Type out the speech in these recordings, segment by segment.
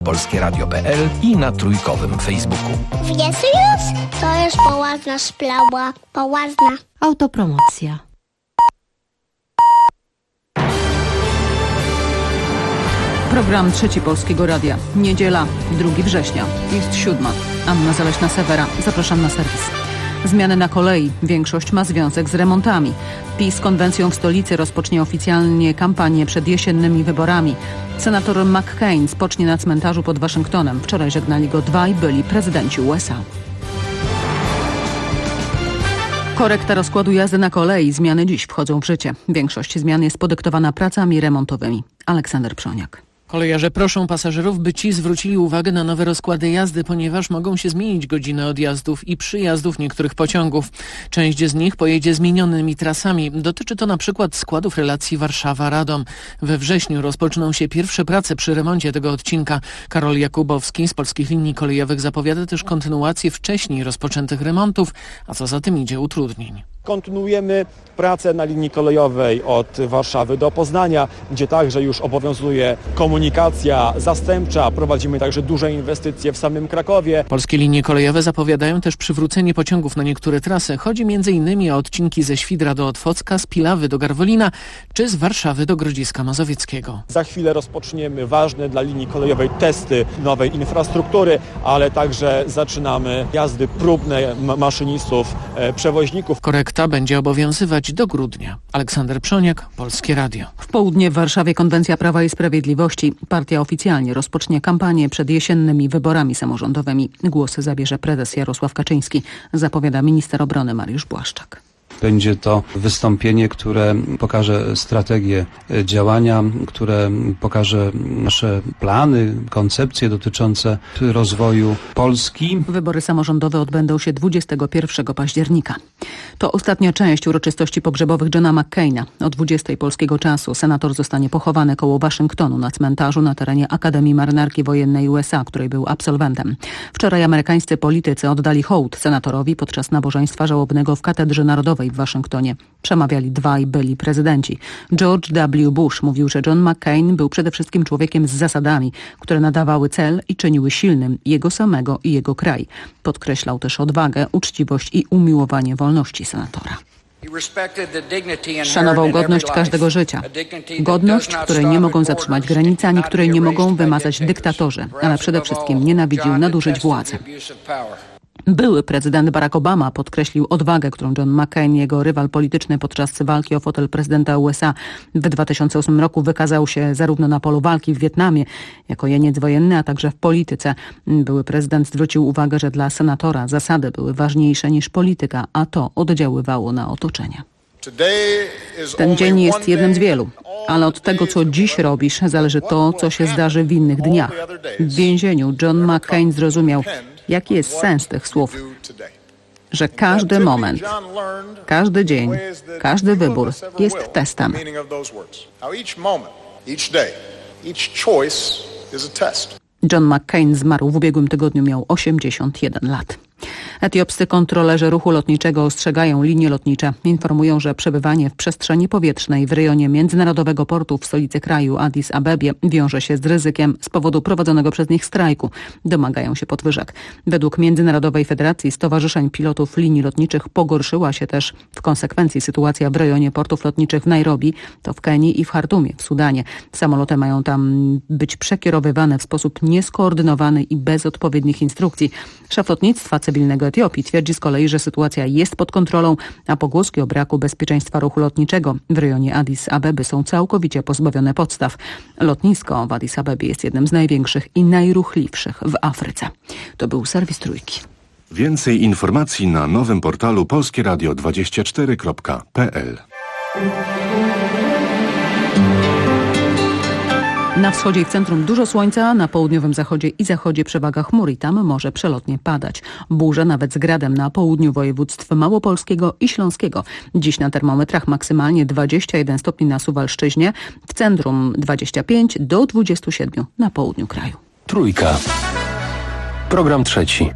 polskieradio.pl i na trójkowym Facebooku. Wiesz już? To jest poważna sprawa. Poważna. Autopromocja. Program Trzeci Polskiego Radia. Niedziela, 2 września. Jest 7. Anna Zaleśna-Sewera. Zapraszam na serwis. Zmiany na kolei. Większość ma związek z remontami. PiS konwencją w stolicy rozpocznie oficjalnie kampanię przed jesiennymi wyborami. Senator McCain spocznie na cmentarzu pod Waszyngtonem. Wczoraj żegnali go dwaj byli prezydenci USA. Korekta rozkładu jazdy na kolei. Zmiany dziś wchodzą w życie. Większość zmian jest podyktowana pracami remontowymi. Aleksander Przoniak. Kolejarze proszą pasażerów, by ci zwrócili uwagę na nowe rozkłady jazdy, ponieważ mogą się zmienić godziny odjazdów i przyjazdów niektórych pociągów. Część z nich pojedzie zmienionymi trasami. Dotyczy to na przykład składów relacji Warszawa-Radom. We wrześniu rozpoczną się pierwsze prace przy remoncie tego odcinka. Karol Jakubowski z Polskich Linii Kolejowych zapowiada też kontynuację wcześniej rozpoczętych remontów, a co za tym idzie utrudnień. Kontynuujemy pracę na linii kolejowej od Warszawy do Poznania, gdzie także już obowiązuje komunikacja zastępcza. Prowadzimy także duże inwestycje w samym Krakowie. Polskie linie kolejowe zapowiadają też przywrócenie pociągów na niektóre trasy. Chodzi m.in. o odcinki ze Świdra do Otwocka, z Pilawy do Garwolina czy z Warszawy do Grodziska Mazowieckiego. Za chwilę rozpoczniemy ważne dla linii kolejowej testy nowej infrastruktury, ale także zaczynamy jazdy próbne maszynistów, przewoźników. Korekta będzie obowiązywać do grudnia. Aleksander Przoniak, Polskie Radio. W południe w Warszawie konwencja Prawa i Sprawiedliwości. Partia oficjalnie rozpocznie kampanię przed jesiennymi wyborami samorządowymi. Głosy zabierze prezes Jarosław Kaczyński, zapowiada minister obrony Mariusz Błaszczak. Będzie to wystąpienie, które pokaże strategię działania, które pokaże nasze plany, koncepcje dotyczące rozwoju Polski. Wybory samorządowe odbędą się 21 października. To ostatnia część uroczystości pogrzebowych Johna McCaina. O 20 polskiego czasu senator zostanie pochowany koło Waszyngtonu na cmentarzu na terenie Akademii Marynarki Wojennej USA, której był absolwentem. Wczoraj amerykańscy politycy oddali hołd senatorowi podczas nabożeństwa żałobnego w Katedrze Narodowej w Waszyngtonie. Przemawiali dwaj byli prezydenci. George W. Bush mówił, że John McCain był przede wszystkim człowiekiem z zasadami, które nadawały cel i czyniły silnym jego samego i jego kraj. Podkreślał też odwagę, uczciwość i umiłowanie wolności senatora. Szanował godność każdego życia. Godność, której nie mogą zatrzymać granice, ani której nie mogą wymazać dyktatorzy, ale przede wszystkim nienawidził nadużyć władzy. Były prezydent Barack Obama podkreślił odwagę, którą John McCain, jego rywal polityczny podczas walki o fotel prezydenta USA w 2008 roku wykazał się zarówno na polu walki w Wietnamie jako jeniec wojenny, a także w polityce. Były prezydent zwrócił uwagę, że dla senatora zasady były ważniejsze niż polityka, a to oddziaływało na otoczenie. Ten dzień jest jednym z wielu, ale od tego, co dziś robisz, zależy to, co się zdarzy w innych dniach. W więzieniu John McCain zrozumiał, jaki jest sens tych słów, że każdy moment, każdy dzień, każdy wybór jest testem. John McCain zmarł w ubiegłym tygodniu, miał 81 lat. Etiopscy kontrolerzy ruchu lotniczego ostrzegają linie lotnicze. Informują, że przebywanie w przestrzeni powietrznej w rejonie międzynarodowego portu w stolicy kraju Addis Abebie wiąże się z ryzykiem z powodu prowadzonego przez nich strajku. Domagają się podwyżek. Według Międzynarodowej Federacji Stowarzyszeń Pilotów Linii Lotniczych pogorszyła się też w konsekwencji sytuacja w rejonie portów lotniczych w Nairobi, to w Kenii i w Chartumie w Sudanie. Samoloty mają tam być przekierowywane w sposób nieskoordynowany i bez odpowiednich instrukcji. Szef lotnictwa cywilnego Etiopii twierdzi z kolei, że sytuacja jest pod kontrolą, a pogłoski o braku bezpieczeństwa ruchu lotniczego w rejonie Addis Abeby są całkowicie pozbawione podstaw. Lotnisko w Addis Abebie jest jednym z największych i najruchliwszych w Afryce. To był serwis Trójki. Więcej informacji na nowym portalu polskieradio24.pl. Na wschodzie i w centrum dużo słońca, na południowym zachodzie i zachodzie przewaga chmur i tam może przelotnie padać. Burze nawet z gradem na południu województw małopolskiego i śląskiego. Dziś na termometrach maksymalnie 21 stopni na Suwalszczyźnie, w centrum 25 do 27 na południu kraju. Trójka. Program trzeci.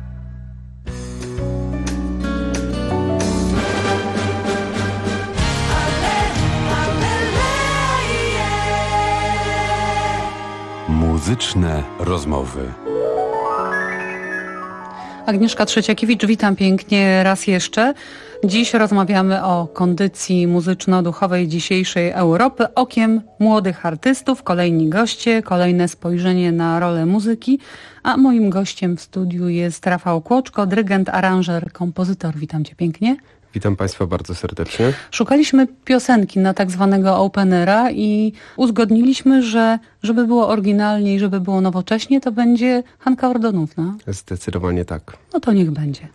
Muzyczne rozmowy. Agnieszka Trzeciakiewicz, witam pięknie raz jeszcze. Dziś rozmawiamy o kondycji muzyczno-duchowej dzisiejszej Europy okiem młodych artystów. Kolejni goście, kolejne spojrzenie na rolę muzyki. A moim gościem w studiu jest Rafał Kłoczko, dyrygent, aranżer, kompozytor. Witam cię pięknie. Witam Państwa bardzo serdecznie. Szukaliśmy piosenki na tak zwanego openera i uzgodniliśmy, że żeby było oryginalnie i żeby było nowocześnie, to będzie Hanka Ordonówna. Zdecydowanie tak. No to niech będzie.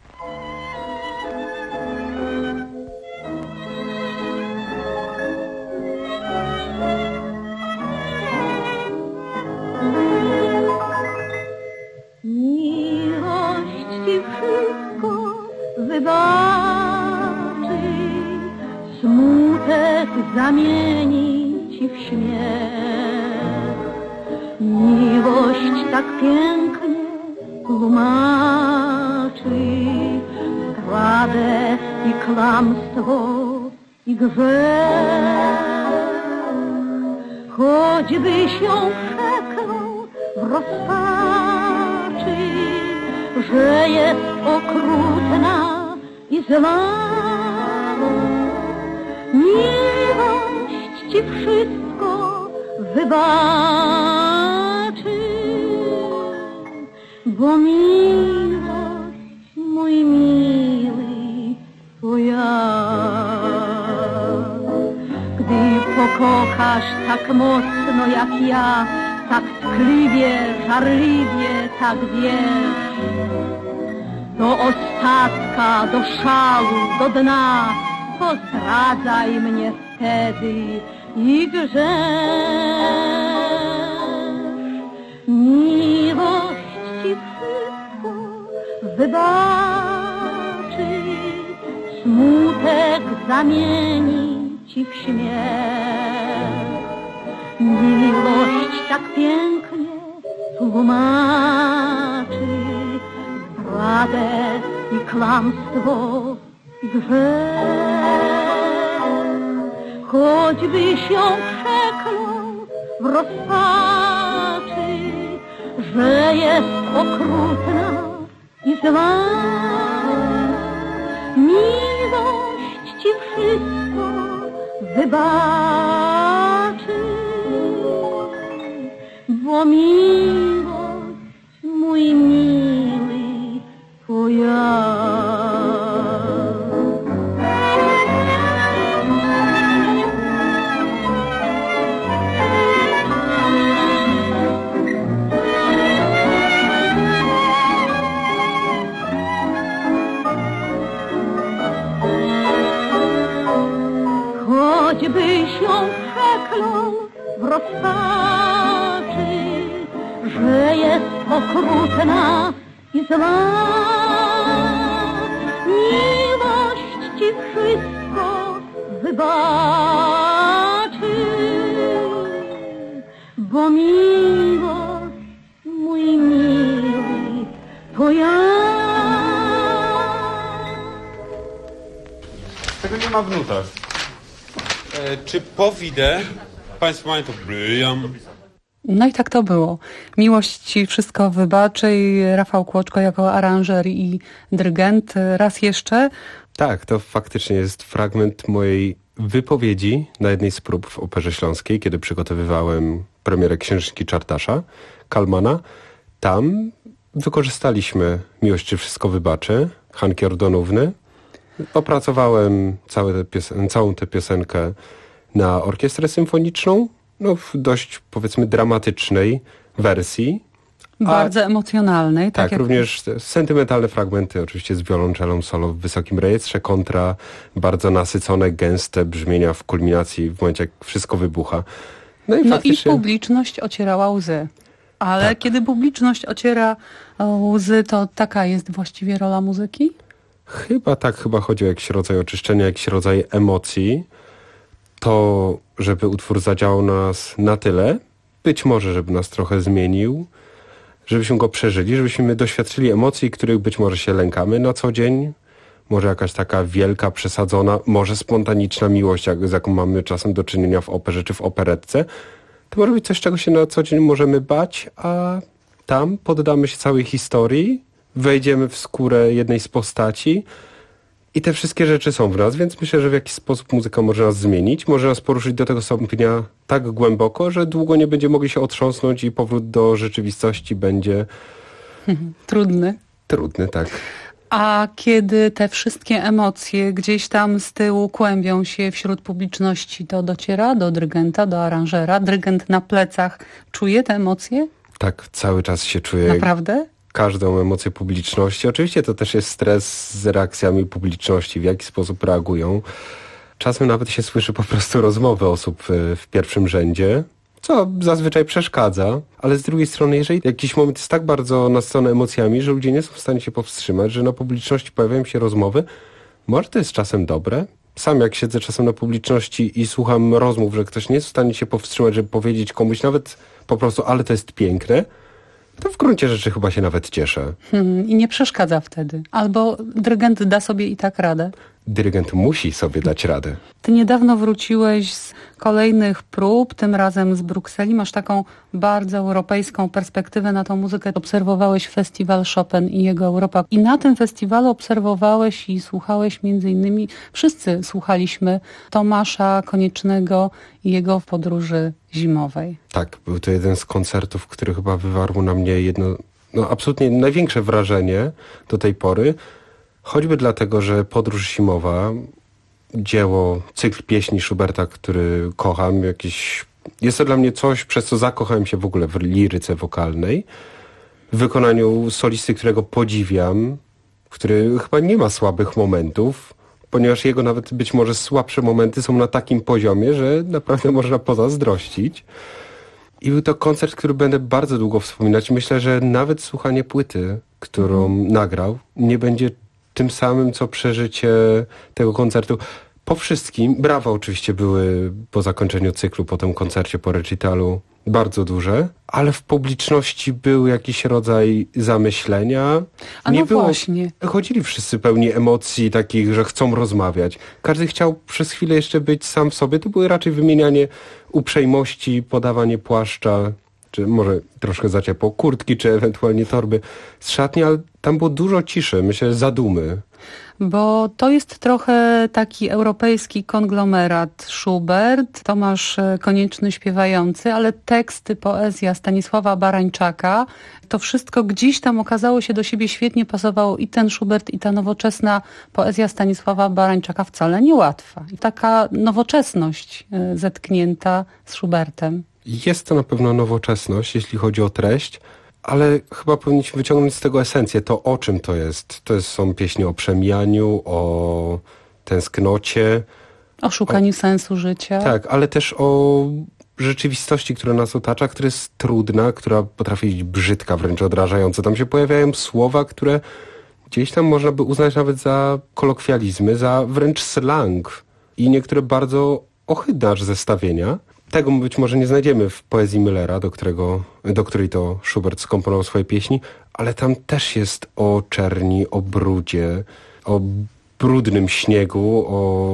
Miłość ci wszystko wybaczy, smutek zamieni ci w śmiech. Miłość tak pięknie tłumaczy zdradę i kłamstwo i grzech. Choćbyś ją przeklął w rozpaczy, że jest okrutna i zła. Miłość ci wszystko wybaczy, bo miłość, mój miły, to ja. Gdy pokochasz tak mocno jak ja, tak tkliwie, żarliwie, tak wiesz, do ostatka, do szału, do dna, to zdradzaj mnie wtedy i grzesz. Miłość ci wszystko wybaczy, smutek zamieni ci w śmiech. Miłość tak pięknie tłumaczy zdradę i kłamstwo i grzech. Choćbyś ją przeklął w rozpaczy, że jest okrutna i zła. Miłość ci wszystko wybaczy, bo miłość, mój miły, to ja. Choćbyś ją przeklął w rozpaczy, że jest okrutna i zła. Miłość ci wszystko wybaczy, bo miłość, mój miły, to ja. Tego nie ma w nutach. Czy powidę? Państwo mają to bryjam. No i tak to było. Miłość ci wszystko wybaczy i Rafał Kłoczko jako aranżer i dyrygent. Raz jeszcze. Tak, to faktycznie jest fragment mojej wypowiedzi na jednej z prób w Operze Śląskiej, kiedy przygotowywałem premierę Księżniczki Czartasza, Kalmana. Tam wykorzystaliśmy Miłość ci wszystko wybaczy, Hanki Ordonówny. Opracowałem całą tę piosenkę na orkiestrę symfoniczną, no w dość, powiedzmy, dramatycznej wersji. Bardzo emocjonalnej. Tak, również sentymentalne fragmenty, oczywiście z wiolonczelą solo w wysokim rejestrze, kontra bardzo nasycone, gęste brzmienia w kulminacji, w momencie jak wszystko wybucha. No faktycznie... i publiczność ocierała łzy. Ale tak. Kiedy publiczność ociera łzy, to taka jest właściwie rola muzyki? Chyba chodzi o jakiś rodzaj oczyszczenia, jakiś rodzaj emocji. To, żeby utwór zadziałał na nas na tyle, być może, żeby nas trochę zmienił, żebyśmy go przeżyli, żebyśmy doświadczyli emocji, których być może się lękamy na co dzień. Może jakaś taka wielka, przesadzona, może spontaniczna miłość, z jaką mamy czasem do czynienia w operze czy w operetce. To może być coś, czego się na co dzień możemy bać, a tam poddamy się całej historii, wejdziemy w skórę jednej z postaci i te wszystkie rzeczy są w nas, więc myślę, że w jakiś sposób muzyka może nas zmienić, może nas poruszyć do tego stopnia tak głęboko, że długo nie będziemy mogli się otrząsnąć i powrót do rzeczywistości będzie... Trudny. Trudny, tak. A kiedy te wszystkie emocje gdzieś tam z tyłu kłębią się wśród publiczności, to dociera do dyrygenta, do aranżera? Dyrygent na plecach czuje te emocje? Tak, cały czas się czuje. Naprawdę? Każdą emocję publiczności. Oczywiście to też jest stres z reakcjami publiczności, w jaki sposób reagują. Czasem nawet się słyszy po prostu rozmowy osób w pierwszym rzędzie, co zazwyczaj przeszkadza, ale z drugiej strony, jeżeli jakiś moment jest tak bardzo nasycony emocjami, że ludzie nie są w stanie się powstrzymać, że na publiczności pojawiają się rozmowy, może to jest czasem dobre. Sam jak siedzę czasem na publiczności i słucham rozmów, że ktoś nie jest w stanie się powstrzymać, żeby powiedzieć komuś nawet po prostu, ale to jest piękne, to w gruncie rzeczy chyba się nawet cieszę. I nie przeszkadza wtedy. Albo dyrygent da sobie i tak radę. Dyrygent musi sobie dać radę. Ty niedawno wróciłeś z kolejnych prób, tym razem z Brukseli. Masz taką bardzo europejską perspektywę na tą muzykę. Obserwowałeś festiwal Chopin i jego Europa. I na tym festiwalu obserwowałeś i słuchałeś między innymi, wszyscy słuchaliśmy Tomasza Koniecznego i jego podróży zimowej. Tak, był to jeden z koncertów, który chyba wywarł na mnie absolutnie największe wrażenie do tej pory. Choćby dlatego, że Podróż zimowa, dzieło, cykl pieśni Schuberta, który kocham, jest to dla mnie coś, przez co zakochałem się w ogóle w liryce wokalnej, w wykonaniu solisty, którego podziwiam, który chyba nie ma słabych momentów, ponieważ jego nawet być może słabsze momenty są na takim poziomie, że naprawdę można pozazdrościć. I był to koncert, który będę bardzo długo wspominać. Myślę, że nawet słuchanie płyty, którą nagrał, nie będzie tym samym, co przeżycie tego koncertu. Po wszystkim, brawa oczywiście były po zakończeniu cyklu, po tym koncercie, po recitalu bardzo duże, ale w publiczności był jakiś rodzaj zamyślenia. Właśnie. Chodzili wszyscy pełni emocji takich, że chcą rozmawiać. Każdy chciał przez chwilę jeszcze być sam w sobie. To były raczej wymienianie uprzejmości, podawanie płaszcza, czy może troszkę za ciepło, kurtki, czy ewentualnie torby z szatni, ale tam było dużo ciszy, myślę, zadumy. Bo to jest trochę taki europejski konglomerat. Schubert, Tomasz Konieczny śpiewający, ale teksty, poezja Stanisława Barańczaka, to wszystko gdzieś tam okazało się do siebie świetnie pasowało i ten Schubert, i ta nowoczesna poezja Stanisława Barańczaka wcale niełatwa. I taka nowoczesność zetknięta z Schubertem. Jest to na pewno nowoczesność, jeśli chodzi o treść, ale chyba powinniśmy wyciągnąć z tego esencję, to o czym to jest. Są pieśni o przemijaniu, o tęsknocie. O szukaniu sensu życia. Tak, ale też o rzeczywistości, która nas otacza, która jest trudna, która potrafi być brzydka, wręcz odrażająca. Tam się pojawiają słowa, które gdzieś tam można by uznać nawet za kolokwializmy, za wręcz slang i niektóre bardzo ohydne aż zestawienia. Tego być może nie znajdziemy w poezji Müllera, do której to Schubert skomponował swoje pieśni, ale tam też jest o czerni, o brudzie, o brudnym śniegu,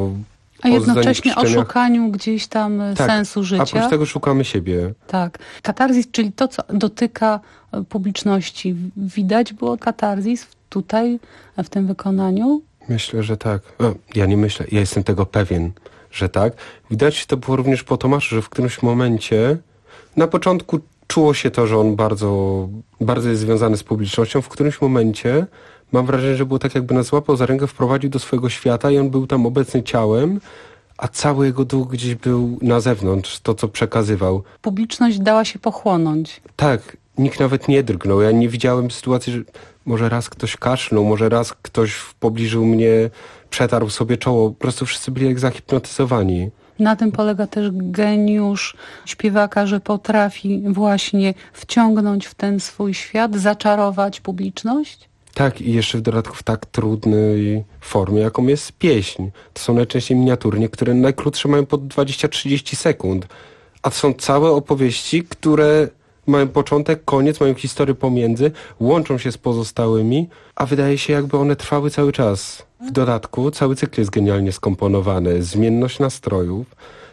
a jednocześnie o szukaniu gdzieś tam sensu życia. A oprócz tego szukamy siebie. Tak. Katarzis, czyli to, co dotyka publiczności. Widać było katarzis tutaj, w tym wykonaniu? Myślę, że tak. Ja nie myślę, ja jestem tego pewien, że tak. Widać to było również po Tomaszu, że w którymś momencie, na początku czuło się to, że on bardzo, bardzo jest związany z publicznością. W którymś momencie mam wrażenie, że było tak, jakby nas złapał za rękę, wprowadził do swojego świata i on był tam obecny ciałem, a cały jego duch gdzieś był na zewnątrz, to co przekazywał. Publiczność dała się pochłonąć. Tak, nikt nawet nie drgnął. Ja nie widziałem sytuacji, że może raz ktoś kaszlnął, może raz ktoś w pobliżu mnie przetarł sobie czoło. Po prostu wszyscy byli jak zahipnotyzowani. Na tym polega też geniusz śpiewaka, że potrafi właśnie wciągnąć w ten swój świat, zaczarować publiczność? Tak, i jeszcze w dodatku w tak trudnej formie, jaką jest pieśń. To są najczęściej miniaturnie, które najkrótsze mają po 20-30 sekund. A to są całe opowieści, które mają początek, koniec, mają historię pomiędzy, łączą się z pozostałymi, a wydaje się, jakby one trwały cały czas. W dodatku cały cykl jest genialnie skomponowany. Zmienność nastrojów,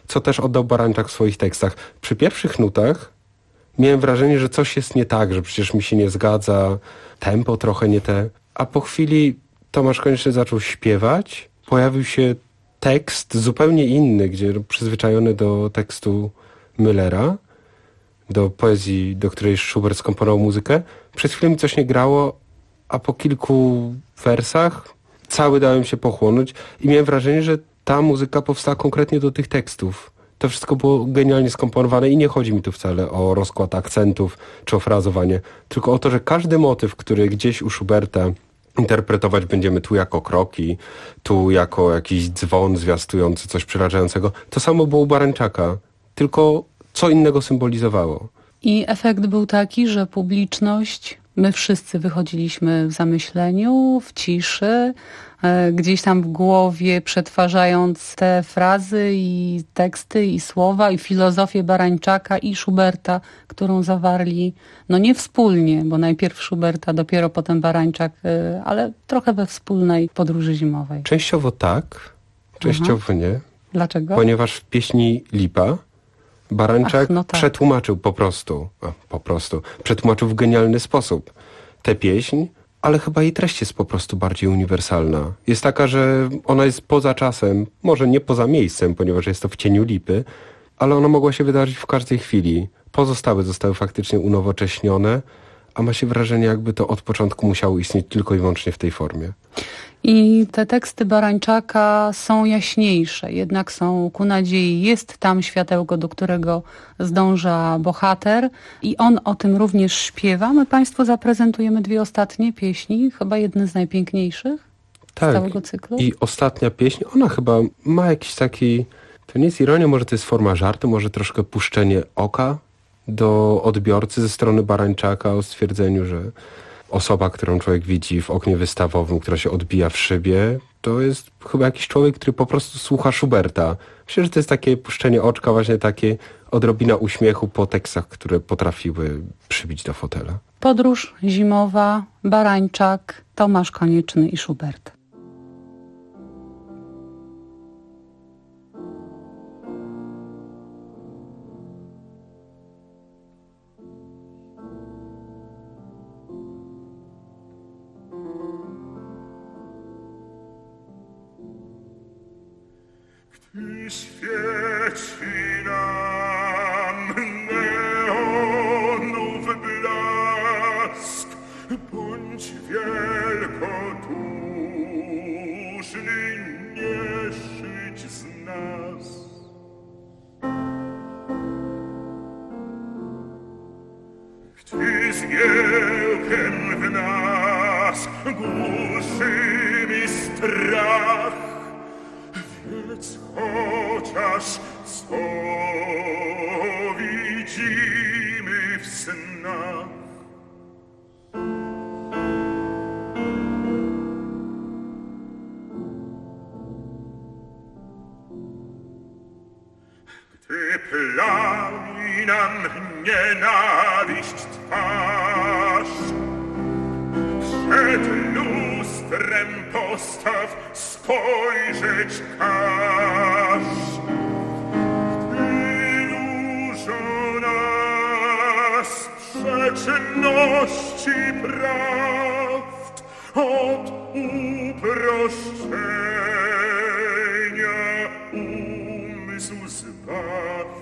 co też oddał Barańczak w swoich tekstach. Przy pierwszych nutach miałem wrażenie, że coś jest nie tak, że przecież mi się nie zgadza, tempo trochę nie te. A po chwili Tomasz Konieczny zaczął śpiewać, pojawił się tekst zupełnie inny, gdzie przyzwyczajony do tekstu Müllera, do poezji, do której Schubert skomponował muzykę. Przez chwilę mi coś nie grało, a po kilku wersach cały dałem się pochłonąć i miałem wrażenie, że ta muzyka powstała konkretnie do tych tekstów. To wszystko było genialnie skomponowane i nie chodzi mi tu wcale o rozkład akcentów czy o frazowanie, tylko o to, że każdy motyw, który gdzieś u Schuberta interpretować będziemy tu jako kroki, tu jako jakiś dzwon zwiastujący coś przerażającego, to samo było u Barańczaka, tylko co innego symbolizowało. I efekt był taki, że publiczność, my wszyscy wychodziliśmy w zamyśleniu, w ciszy, gdzieś tam w głowie przetwarzając te frazy i teksty i słowa i filozofię Barańczaka i Schuberta, którą zawarli, no nie wspólnie, bo najpierw Schuberta, dopiero potem Barańczak, ale trochę we wspólnej podróży zimowej. Częściowo tak, częściowo nie. Dlaczego? Ponieważ w pieśni Lipa Barańczak przetłumaczył przetłumaczył w genialny sposób tę pieśń, ale chyba jej treść jest po prostu bardziej uniwersalna. Jest taka, że ona jest poza czasem, może nie poza miejscem, ponieważ jest to w cieniu Lipy, ale ona mogła się wydarzyć w każdej chwili. Pozostałe zostały faktycznie unowocześnione, a ma się wrażenie, jakby to od początku musiało istnieć tylko i wyłącznie w tej formie. I te teksty Barańczaka są jaśniejsze, jednak są ku nadziei. Jest tam światełko, do którego zdąża bohater i on o tym również śpiewa. My Państwu zaprezentujemy dwie ostatnie pieśni, chyba jedne z najpiękniejszych z całego cyklu. I ostatnia pieśń, ona chyba ma jakiś taki, to nie jest ironia, może to jest forma żartu, może troszkę puszczenie oka do odbiorcy ze strony Barańczaka o stwierdzeniu, że osoba, którą człowiek widzi w oknie wystawowym, która się odbija w szybie, to jest chyba jakiś człowiek, który po prostu słucha Schuberta. Myślę, że to jest takie puszczenie oczka, właśnie takie odrobina uśmiechu po tekstach, które potrafiły przybić do fotela. Podróż zimowa, Barańczak, Tomasz Konieczny i Schubert. I świeci nam neonów blask, bądź wielkoduszny, nie szyć z nas. Gdy zgiełkiem w nas głuszy mi strach, wiedz chociaż, co widzimy w snach. Gdy plami nam nienawiść twarz, przed lustrem postaw spojrzeć każ. Gdy nużą nas sprzeczności prawd od uproszczenia umysł zbaw.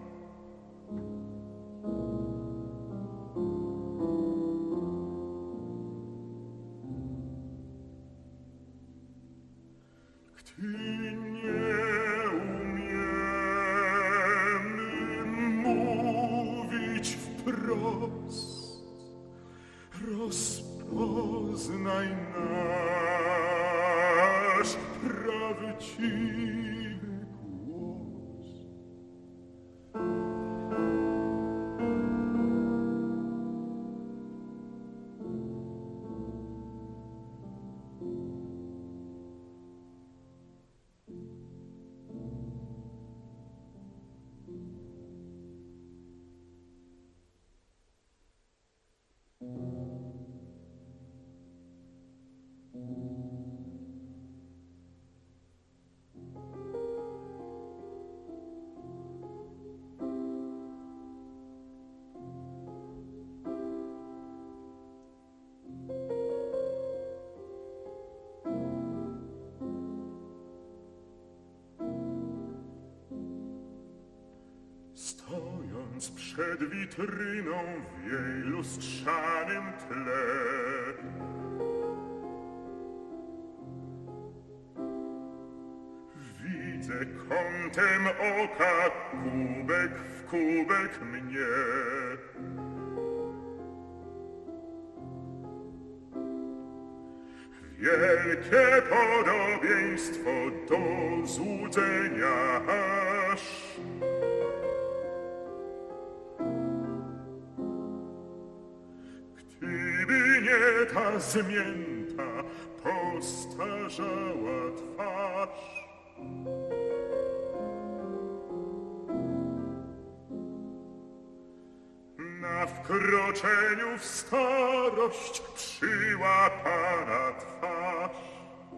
Gdy nie umiemy mówić wprost, rozpoznaj nasz prawdziwy głos. Przed witryną w jej lustrzanym tle widzę kątem oka kubek w kubek mnie. Wielkie podobieństwo do złudzenia aż gdyby nie ta zmięta, postarzała twarz. Na wkroczeniu w starość przyłapana twarz.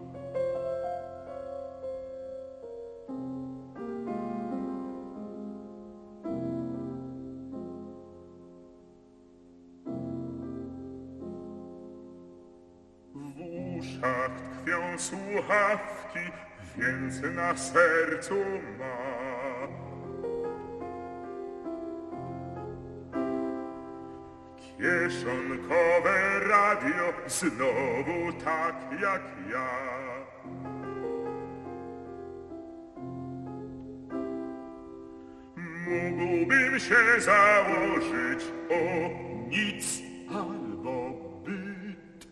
W uszach tkwią słuchawki, więc na sercu ma. Kieszonkowe radio, znowu tak jak ja. Mógłbym się założyć o nic albo byt.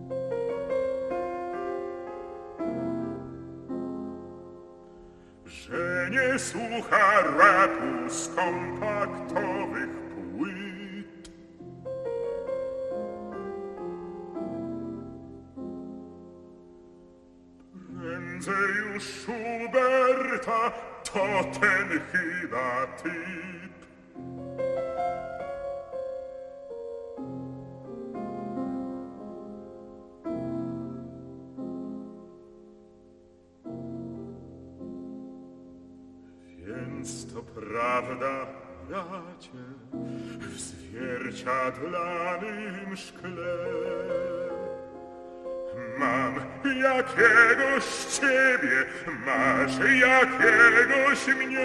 Że nie słucha rapu z kompaktowych płyt. Prędzej już Schuberta, to ten chyba typ. Więc to prawda, bracie, w zwierciadlanym szkle mam jakiegoś ciebie, masz jakiegoś mnie.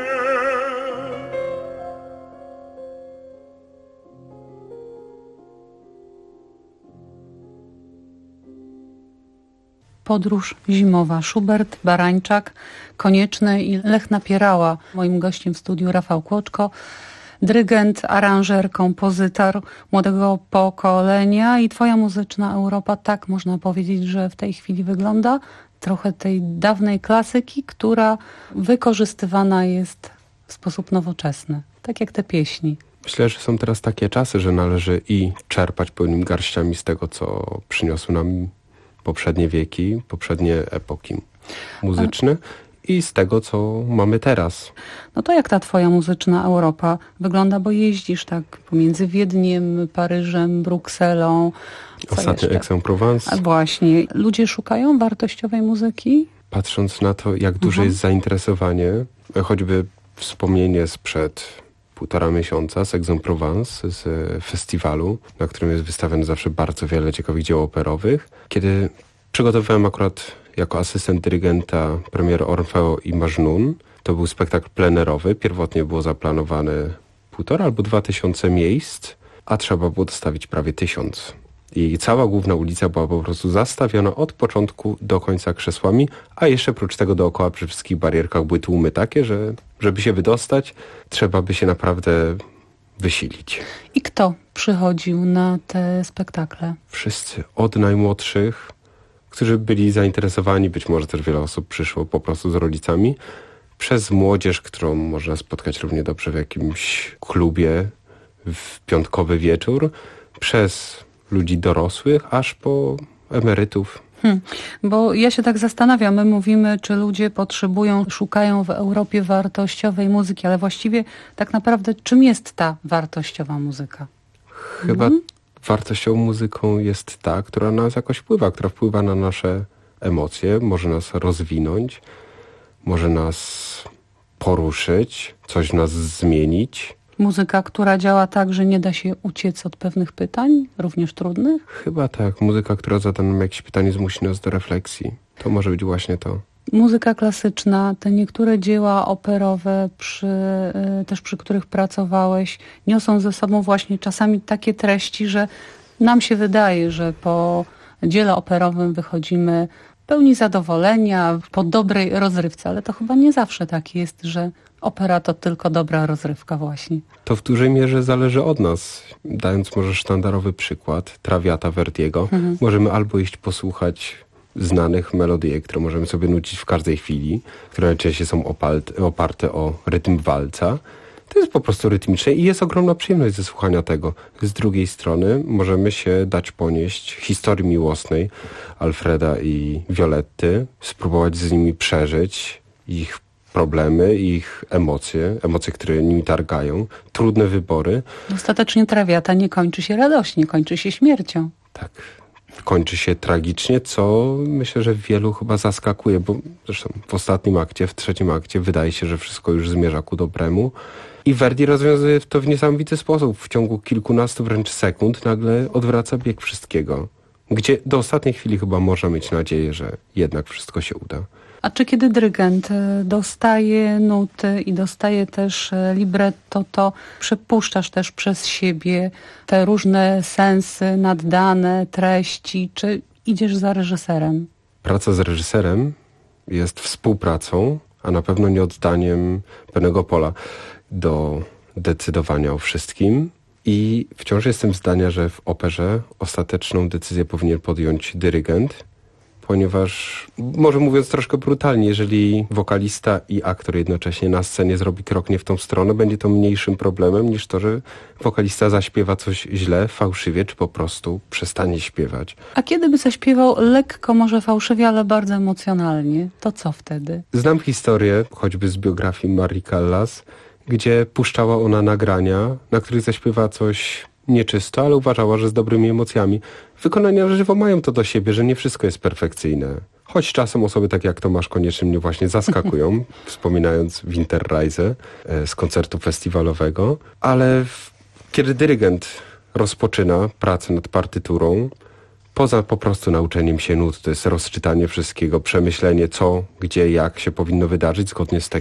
Podróż zimowa. Schubert, Barańczak, Konieczny i Lech Napierała. Moim gościem w studiu Rafał Kłoczko, dyrygent, aranżer, kompozytor młodego pokolenia. I twoja muzyczna Europa, tak można powiedzieć, że w tej chwili wygląda trochę tej dawnej klasyki, która wykorzystywana jest w sposób nowoczesny. Tak jak te pieśni. Myślę, że są teraz takie czasy, że należy i czerpać pełnymi garściami z tego, co przyniosły nam poprzednie wieki, poprzednie epoki muzyczne i z tego, co mamy teraz. No to jak ta twoja muzyczna Europa wygląda, bo jeździsz tak pomiędzy Wiedniem, Paryżem, Brukselą. Ostatnio Aix-en-Provence. A właśnie, ludzie szukają wartościowej muzyki? Patrząc na to, jak duże jest zainteresowanie, choćby wspomnienie sprzed 1,5 miesiąca z Aix-en-Provence, z festiwalu, na którym jest wystawione zawsze bardzo wiele ciekawych dzieł operowych. Kiedy przygotowywałem akurat jako asystent dyrygenta premierę Orfeo i Majnun, to był spektakl plenerowy. Pierwotnie było zaplanowane 1,5 albo 2 tysiące miejsc, a trzeba było dostawić prawie 1000. I cała główna ulica była po prostu zastawiona od początku do końca krzesłami, a jeszcze prócz tego dookoła przy wszystkich barierkach były tłumy takie, że żeby się wydostać, trzeba by się naprawdę wysilić. I kto przychodził na te spektakle? Wszyscy, od najmłodszych, którzy byli zainteresowani, być może też wiele osób przyszło po prostu z rodzicami, przez młodzież, którą można spotkać równie dobrze w jakimś klubie w piątkowy wieczór, przez ludzi dorosłych, aż po emerytów. Bo ja się tak zastanawiam, my mówimy, czy ludzie potrzebują, szukają w Europie wartościowej muzyki, ale właściwie tak naprawdę czym jest ta wartościowa muzyka? Chyba wartościową muzyką jest ta, która na nas jakoś wpływa, która wpływa na nasze emocje, może nas rozwinąć, może nas poruszyć, coś w nas zmienić. Muzyka, która działa tak, że nie da się uciec od pewnych pytań, również trudnych? Chyba tak. Muzyka, która zada nam jakieś pytanie, zmusi nas do refleksji. To może być właśnie to. Muzyka klasyczna, te niektóre dzieła operowe, też przy których pracowałeś, niosą ze sobą właśnie czasami takie treści, że nam się wydaje, że po dziele operowym wychodzimy pełni zadowolenia, po dobrej rozrywce, ale to chyba nie zawsze tak jest, że opera to tylko dobra rozrywka właśnie. To w dużej mierze zależy od nas. Dając może sztandarowy przykład, Traviata Verdiego, możemy albo iść posłuchać znanych melodii, które możemy sobie nucić w każdej chwili, które najczęściej są oparte o rytm walca. To jest po prostu rytmiczne i jest ogromna przyjemność ze słuchania tego. Z drugiej strony możemy się dać ponieść historii miłosnej Alfreda i Violetty, spróbować z nimi przeżyć ich problemy, ich emocje, które nimi targają, trudne wybory. Ostatecznie Traviata nie kończy się radośnie, kończy się śmiercią. Tak. Kończy się tragicznie, co myślę, że wielu chyba zaskakuje, bo zresztą w ostatnim akcie, w trzecim akcie wydaje się, że wszystko już zmierza ku dobremu. I Verdi rozwiązuje to w niesamowity sposób. W ciągu kilkunastu wręcz sekund nagle odwraca bieg wszystkiego. Gdzie do ostatniej chwili chyba można mieć nadzieję, że jednak wszystko się uda. A czy kiedy dyrygent dostaje nuty i dostaje też libretto, to przepuszczasz też przez siebie te różne sensy, naddane treści, czy idziesz za reżyserem? Praca z reżyserem jest współpracą, a na pewno nie oddaniem pewnego pola do decydowania o wszystkim. I wciąż jestem zdania, że w operze ostateczną decyzję powinien podjąć dyrygent, ponieważ, może mówiąc troszkę brutalnie, jeżeli wokalista i aktor jednocześnie na scenie zrobi krok nie w tą stronę, będzie to mniejszym problemem niż to, że wokalista zaśpiewa coś źle, fałszywie, czy po prostu przestanie śpiewać. A kiedy by zaśpiewał lekko, może fałszywie, ale bardzo emocjonalnie, to co wtedy? Znam historię, choćby z biografii Marii Callas, gdzie puszczała ona nagrania, na których zaśpiewa coś nieczysto, ale uważała, że z dobrymi emocjami. Wykonania żywo mają to do siebie, że nie wszystko jest perfekcyjne. Choć czasem osoby takie jak Tomasz Konieczny mnie właśnie zaskakują, wspominając Winterreise z koncertu festiwalowego. Ale kiedy dyrygent rozpoczyna pracę nad partyturą, poza po prostu nauczeniem się nut, to jest rozczytanie wszystkiego, przemyślenie co, gdzie, jak się powinno wydarzyć zgodnie z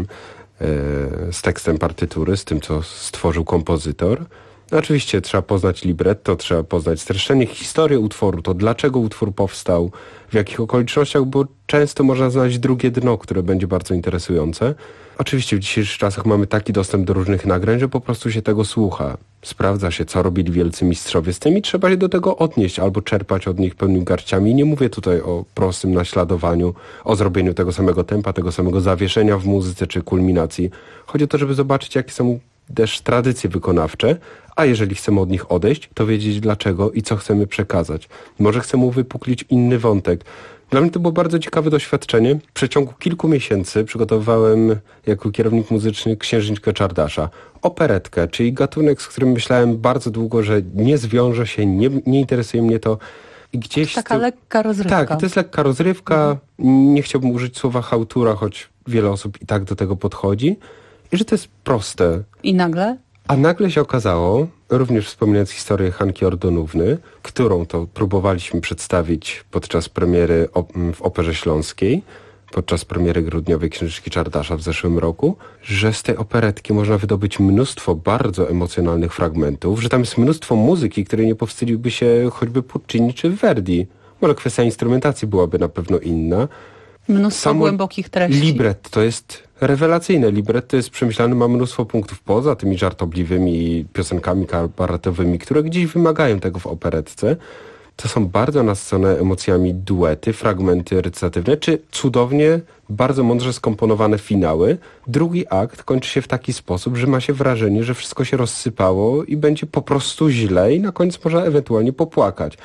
tekstem partytury, z tym, co stworzył kompozytor. No oczywiście trzeba poznać libretto, trzeba poznać streszczenie, historię utworu, to dlaczego utwór powstał, w jakich okolicznościach, bo często można znaleźć drugie dno, które będzie bardzo interesujące. Oczywiście w dzisiejszych czasach mamy taki dostęp do różnych nagrań, że po prostu się tego słucha. Sprawdza się, co robili wielcy mistrzowie z tym i trzeba się do tego odnieść albo czerpać od nich pełnymi garściami. Nie mówię tutaj o prostym naśladowaniu, o zrobieniu tego samego tempa, tego samego zawieszenia w muzyce czy kulminacji. Chodzi o to, żeby zobaczyć, jakie są też tradycje wykonawcze, a jeżeli chcemy od nich odejść, to wiedzieć dlaczego i co chcemy przekazać. Może chcemy uwypuklić inny wątek. Dla mnie to było bardzo ciekawe doświadczenie. W przeciągu kilku miesięcy przygotowywałem jako kierownik muzyczny Księżniczkę Czardasza. Operetkę, czyli gatunek, z którym myślałem bardzo długo, że nie zwiąże się, nie interesuje mnie to. I gdzieś taka lekka rozrywka. Tak, to jest lekka rozrywka. Nie chciałbym użyć słowa chałtura, choć wiele osób i tak do tego podchodzi. I że to jest proste. I nagle? A nagle się okazało, również wspominając historię Hanki Ordonówny, którą to próbowaliśmy przedstawić podczas premiery w Operze Śląskiej, podczas premiery grudniowej Księżniczki Czardasza w zeszłym roku, że z tej operetki można wydobyć mnóstwo bardzo emocjonalnych fragmentów, że tam jest mnóstwo muzyki, której nie powstydziłby się choćby Puccini czy Verdi. Może kwestia instrumentacji byłaby na pewno inna. Mnóstwo głębokich treści. Libret to jest rewelacyjne. Libretto jest przemyślane, ma mnóstwo punktów poza tymi żartobliwymi piosenkami kabaretowymi, które gdzieś wymagają tego w operetce. To są bardzo nasycone emocjami duety, fragmenty recytatywne, czy cudownie, bardzo mądrze skomponowane finały. Drugi akt kończy się w taki sposób, że ma się wrażenie, że wszystko się rozsypało i będzie po prostu źle i na końcu można ewentualnie popłakać.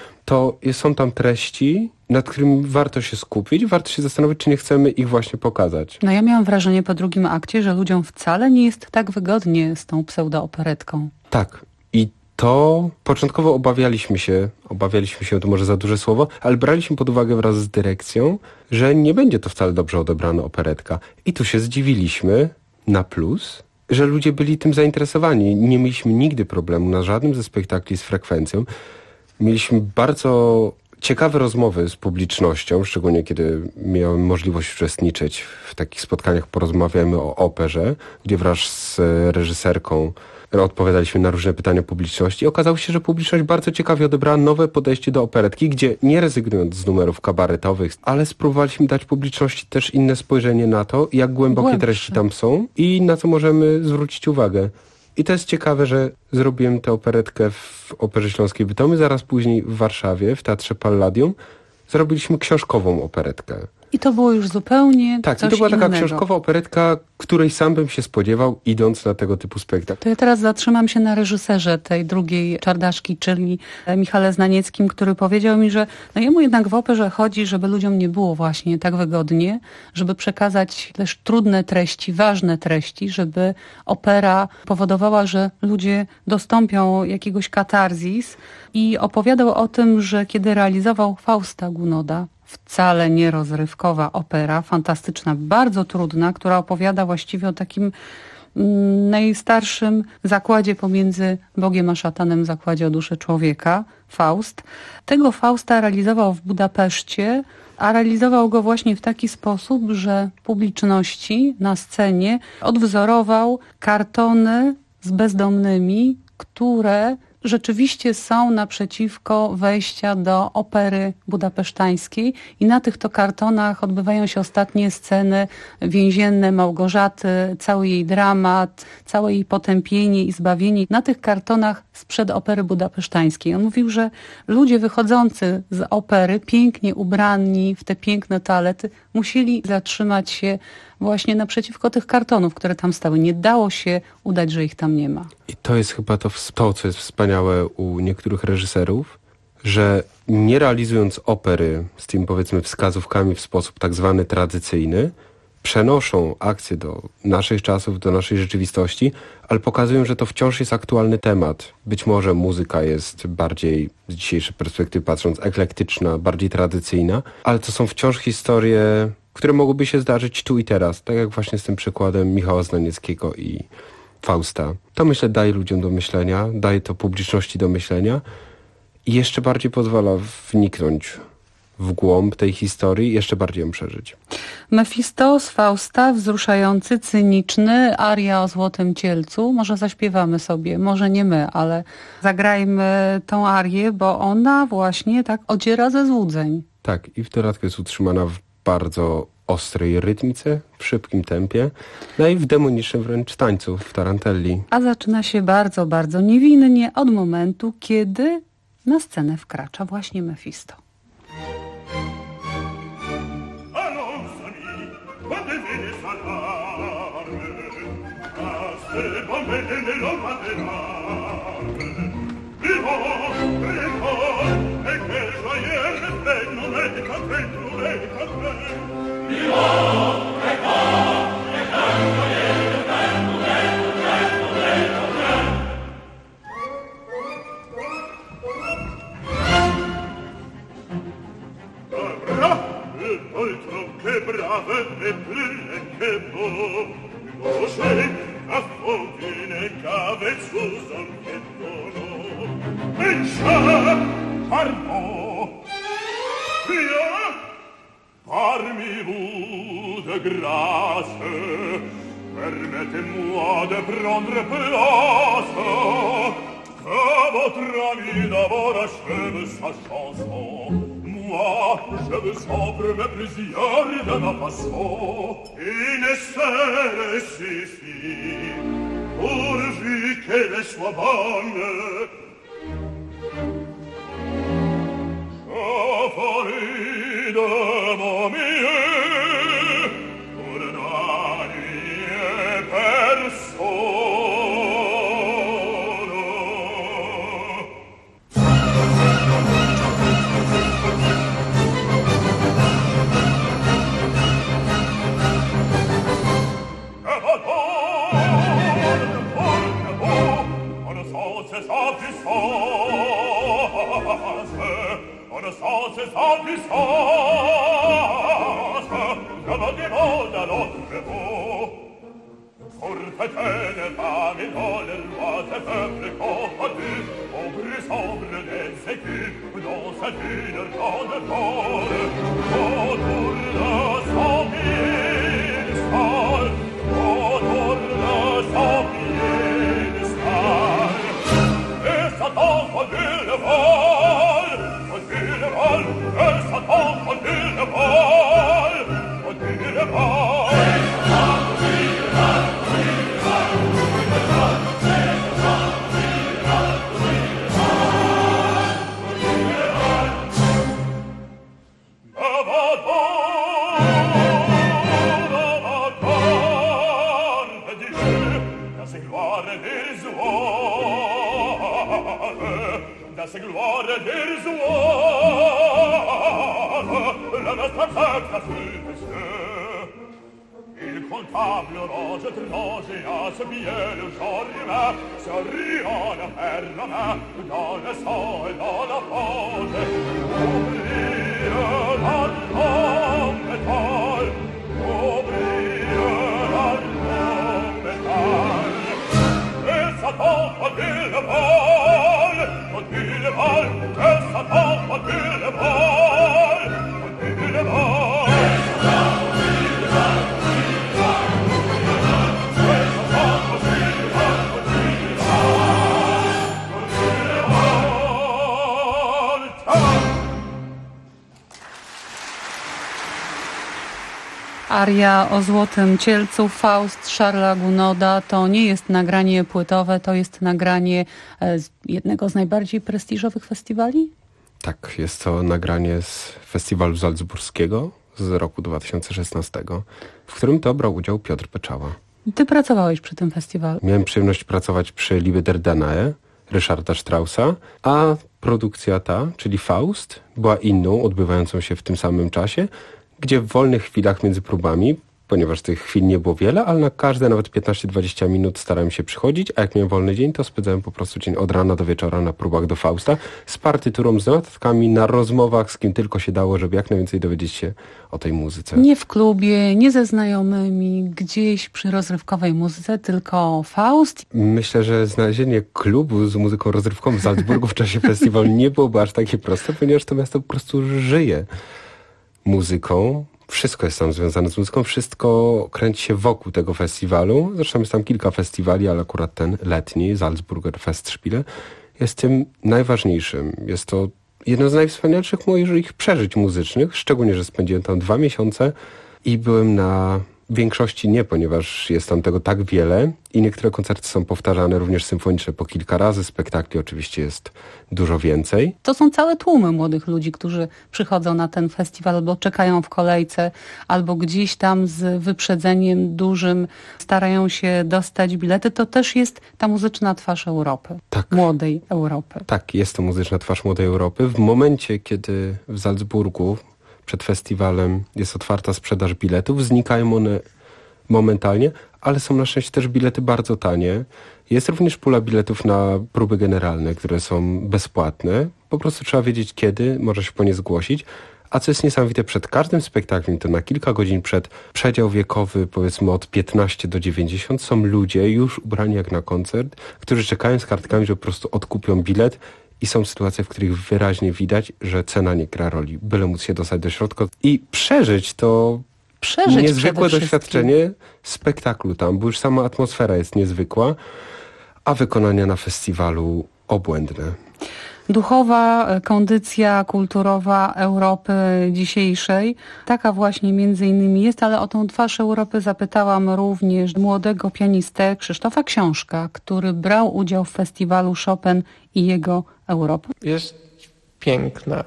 Są tam treści, nad którymi warto się skupić, warto się zastanowić, czy nie chcemy ich właśnie pokazać. No ja miałam wrażenie po drugim akcie, że ludziom wcale nie jest tak wygodnie z tą pseudooperetką. Tak. I to początkowo obawialiśmy się, to może za duże słowo, ale braliśmy pod uwagę wraz z dyrekcją, że nie będzie to wcale dobrze odebrana operetka. I tu się zdziwiliśmy na plus, że ludzie byli tym zainteresowani. Nie mieliśmy nigdy problemu na żadnym ze spektakli z frekwencją. Mieliśmy bardzo ciekawe rozmowy z publicznością, szczególnie kiedy miałem możliwość uczestniczyć w takich spotkaniach Porozmawiajmy o operze, gdzie wraz z reżyserką odpowiadaliśmy na różne pytania publiczności. Okazało się, że publiczność bardzo ciekawie odebrała nowe podejście do operetki, gdzie nie rezygnując z numerów kabaretowych, ale spróbowaliśmy dać publiczności też inne spojrzenie na to, jak głębokie treści tam są i na co możemy zwrócić uwagę. I to jest ciekawe, że zrobiłem tę operetkę w Operze Śląskiej w Bytomiu, zaraz później w Warszawie, w Teatrze Palladium, zrobiliśmy książkową operetkę. I to było już zupełnie tak, coś i to była taka innego. książkowa operetka, której sam bym się spodziewał, idąc na tego typu spektakl. To ja teraz zatrzymam się na reżyserze tej drugiej Czardaszki, czyli Michale Znanieckim, który powiedział mi, że no jemu jednak w operze chodzi, żeby ludziom nie było właśnie tak wygodnie, żeby przekazać też trudne treści, ważne treści, żeby opera powodowała, że ludzie dostąpią jakiegoś katarzis i opowiadał o tym, że kiedy realizował Fausta Gunoda, wcale nie rozrywkowa opera, fantastyczna, bardzo trudna, która opowiada właściwie o takim najstarszym zakładzie pomiędzy Bogiem a szatanem, zakładzie o duszę człowieka, Faust. Tego Fausta realizował w Budapeszcie, a realizował go właśnie w taki sposób, że publiczności na scenie odwzorował kartony z bezdomnymi, które rzeczywiście są naprzeciwko wejścia do opery budapesztańskiej i na tych to kartonach odbywają się ostatnie sceny więzienne Małgorzaty, cały jej dramat, całe jej potępienie i zbawienie. Na tych kartonach sprzed opery budapesztańskiej. On mówił, że ludzie wychodzący z opery, pięknie ubrani w te piękne toalety, musieli zatrzymać się właśnie naprzeciwko tych kartonów, które tam stały. Nie dało się udać, że ich tam nie ma. I to jest chyba to, co jest wspaniałe u niektórych reżyserów, że nie realizując opery z tymi, powiedzmy, wskazówkami w sposób tak zwany tradycyjny, przenoszą akcję do naszych czasów, do naszej rzeczywistości, ale pokazują, że to wciąż jest aktualny temat. Być może muzyka jest bardziej, z dzisiejszej perspektywy patrząc, eklektyczna, bardziej tradycyjna, ale to są wciąż historie, które mogłyby się zdarzyć tu i teraz, tak jak właśnie z tym przykładem Michała Znanieckiego i Fausta. To, myślę, daje ludziom do myślenia, daje to publiczności do myślenia i jeszcze bardziej pozwala wniknąć w głąb tej historii i jeszcze bardziej ją przeżyć. Mefisto z Fausta, wzruszający, cyniczny, aria o Złotym Cielcu. Może zaśpiewamy sobie, może nie my, ale zagrajmy tą arię, bo ona właśnie tak odziera ze złudzeń. Tak, i w dodatku jest utrzymana w bardzo ostrej rytmice, w szybkim tempie, no i w demonicznym wręcz tańcu, w tarantelli. A zaczyna się bardzo, bardzo niewinnie od momentu, kiedy na scenę wkracza właśnie Mefisto. Parmi vous de grâce, permettez-moi de prendre place, que votre ami d'abord achève sa chanson. Moi, je veux sempre me plaisir de ma façon. Une seule suffit, pourvu qu'elle soit bonne. Je ferai de mon mieux pour n'ennuyer personne. Sans puissance, je me dévole à l'autre bout. Pour fêter femmes et dans les lois des peuples confondus, on ressemble des écus Aria o Złotym Cielcu, Faust Charlesa Gounoda to nie jest nagranie płytowe, to jest nagranie z jednego z najbardziej prestiżowych festiwali? Tak, jest to nagranie z festiwalu salzburskiego z roku 2016, w którym to brał udział Piotr Beczała. Ty pracowałeś przy tym festiwalu. Miałem przyjemność pracować przy Liebe der Danae Ryszarda Straussa, a produkcja ta, czyli Faust, była inną, odbywającą się w tym samym czasie, gdzie w wolnych chwilach między próbami, ponieważ tych chwil nie było wiele, ale na każde nawet 15-20 minut starałem się przychodzić, a jak miałem wolny dzień, to spędzałem po prostu dzień od rana do wieczora na próbach do Fausta, z partyturą, z notatkami, na rozmowach, z kim tylko się dało, żeby jak najwięcej dowiedzieć się o tej muzyce. Nie w klubie, nie ze znajomymi, gdzieś przy rozrywkowej muzyce, tylko Faust. Myślę, że znalezienie klubu z muzyką rozrywkową w Salzburgu w czasie festiwalu nie byłoby aż takie proste, ponieważ to miasto po prostu żyje muzyką. Wszystko jest tam związane z muzyką, wszystko kręci się wokół tego festiwalu. Zresztą jest tam kilka festiwali, ale akurat ten letni, Salzburger Festspiele, jest tym najważniejszym. Jest to jedno z najwspanialszych moich przeżyć muzycznych, szczególnie, że spędziłem tam 2 miesiące i byłem na większości nie, ponieważ jest tam tego tak wiele i niektóre koncerty są powtarzane, również symfoniczne, po kilka razy. Spektakli oczywiście jest dużo więcej. To są całe tłumy młodych ludzi, którzy przychodzą na ten festiwal albo czekają w kolejce, albo gdzieś tam z wyprzedzeniem dużym starają się dostać bilety. To też jest ta muzyczna twarz Europy, tak. Młodej Europy. Tak, jest to muzyczna twarz młodej Europy. W momencie, kiedy w Salzburgu przed festiwalem jest otwarta sprzedaż biletów, znikają one momentalnie, ale są na szczęście też bilety bardzo tanie. Jest również pula biletów na próby generalne, które są bezpłatne. Po prostu trzeba wiedzieć kiedy, można się po nie zgłosić. A co jest niesamowite, przed każdym spektaklem, to na kilka godzin przed, przedział wiekowy powiedzmy od 15 do 90, są ludzie już ubrani jak na koncert, którzy czekają z kartkami, że po prostu odkupią bilet. I są sytuacje, w których wyraźnie widać, że cena nie gra roli, byle móc się dostać do środka i przeżyć to niezwykłe doświadczenie spektaklu tam, bo już sama atmosfera jest niezwykła, a wykonania na festiwalu obłędne. Duchowa kondycja kulturowa Europy dzisiejszej, taka właśnie między innymi jest, ale o tą twarz Europy zapytałam również młodego pianistę Krzysztofa Książka, który brał udział w festiwalu Chopin i jego Europa. Jest piękna,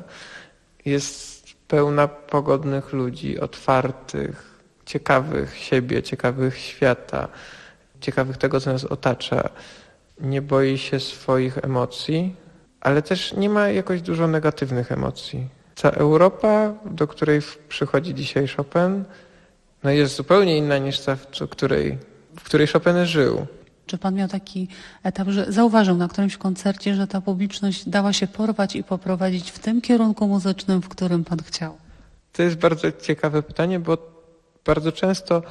jest pełna pogodnych ludzi, otwartych, ciekawych siebie, ciekawych świata, ciekawych tego, co nas otacza. Nie boi się swoich emocji, ale też nie ma jakoś dużo negatywnych emocji. Ta Europa, do której przychodzi dzisiaj Chopin, no jest zupełnie inna niż ta, w której Chopin żył. Czy pan miał taki etap, że zauważył na którymś koncercie, że ta publiczność dała się porwać i poprowadzić w tym kierunku muzycznym, w którym pan chciał? To jest bardzo ciekawe pytanie, bo bardzo często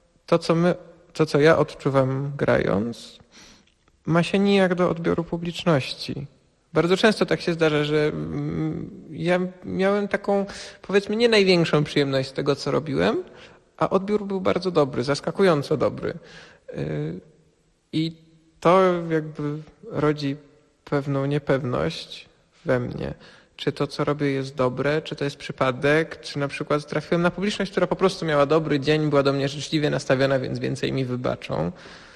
to, co ja odczuwam grając, ma się nijak do odbioru publiczności. Bardzo często tak się zdarza, że ja miałem taką, powiedzmy, nie największą przyjemność z tego, co robiłem, a odbiór był bardzo dobry, zaskakująco dobry. I to jakby rodzi pewną niepewność we mnie. Czy to, co robię, jest dobre, czy to jest przypadek, czy na przykład trafiłem na publiczność, która po prostu miała dobry dzień, była do mnie życzliwie nastawiona, więc więcej mi wybaczą.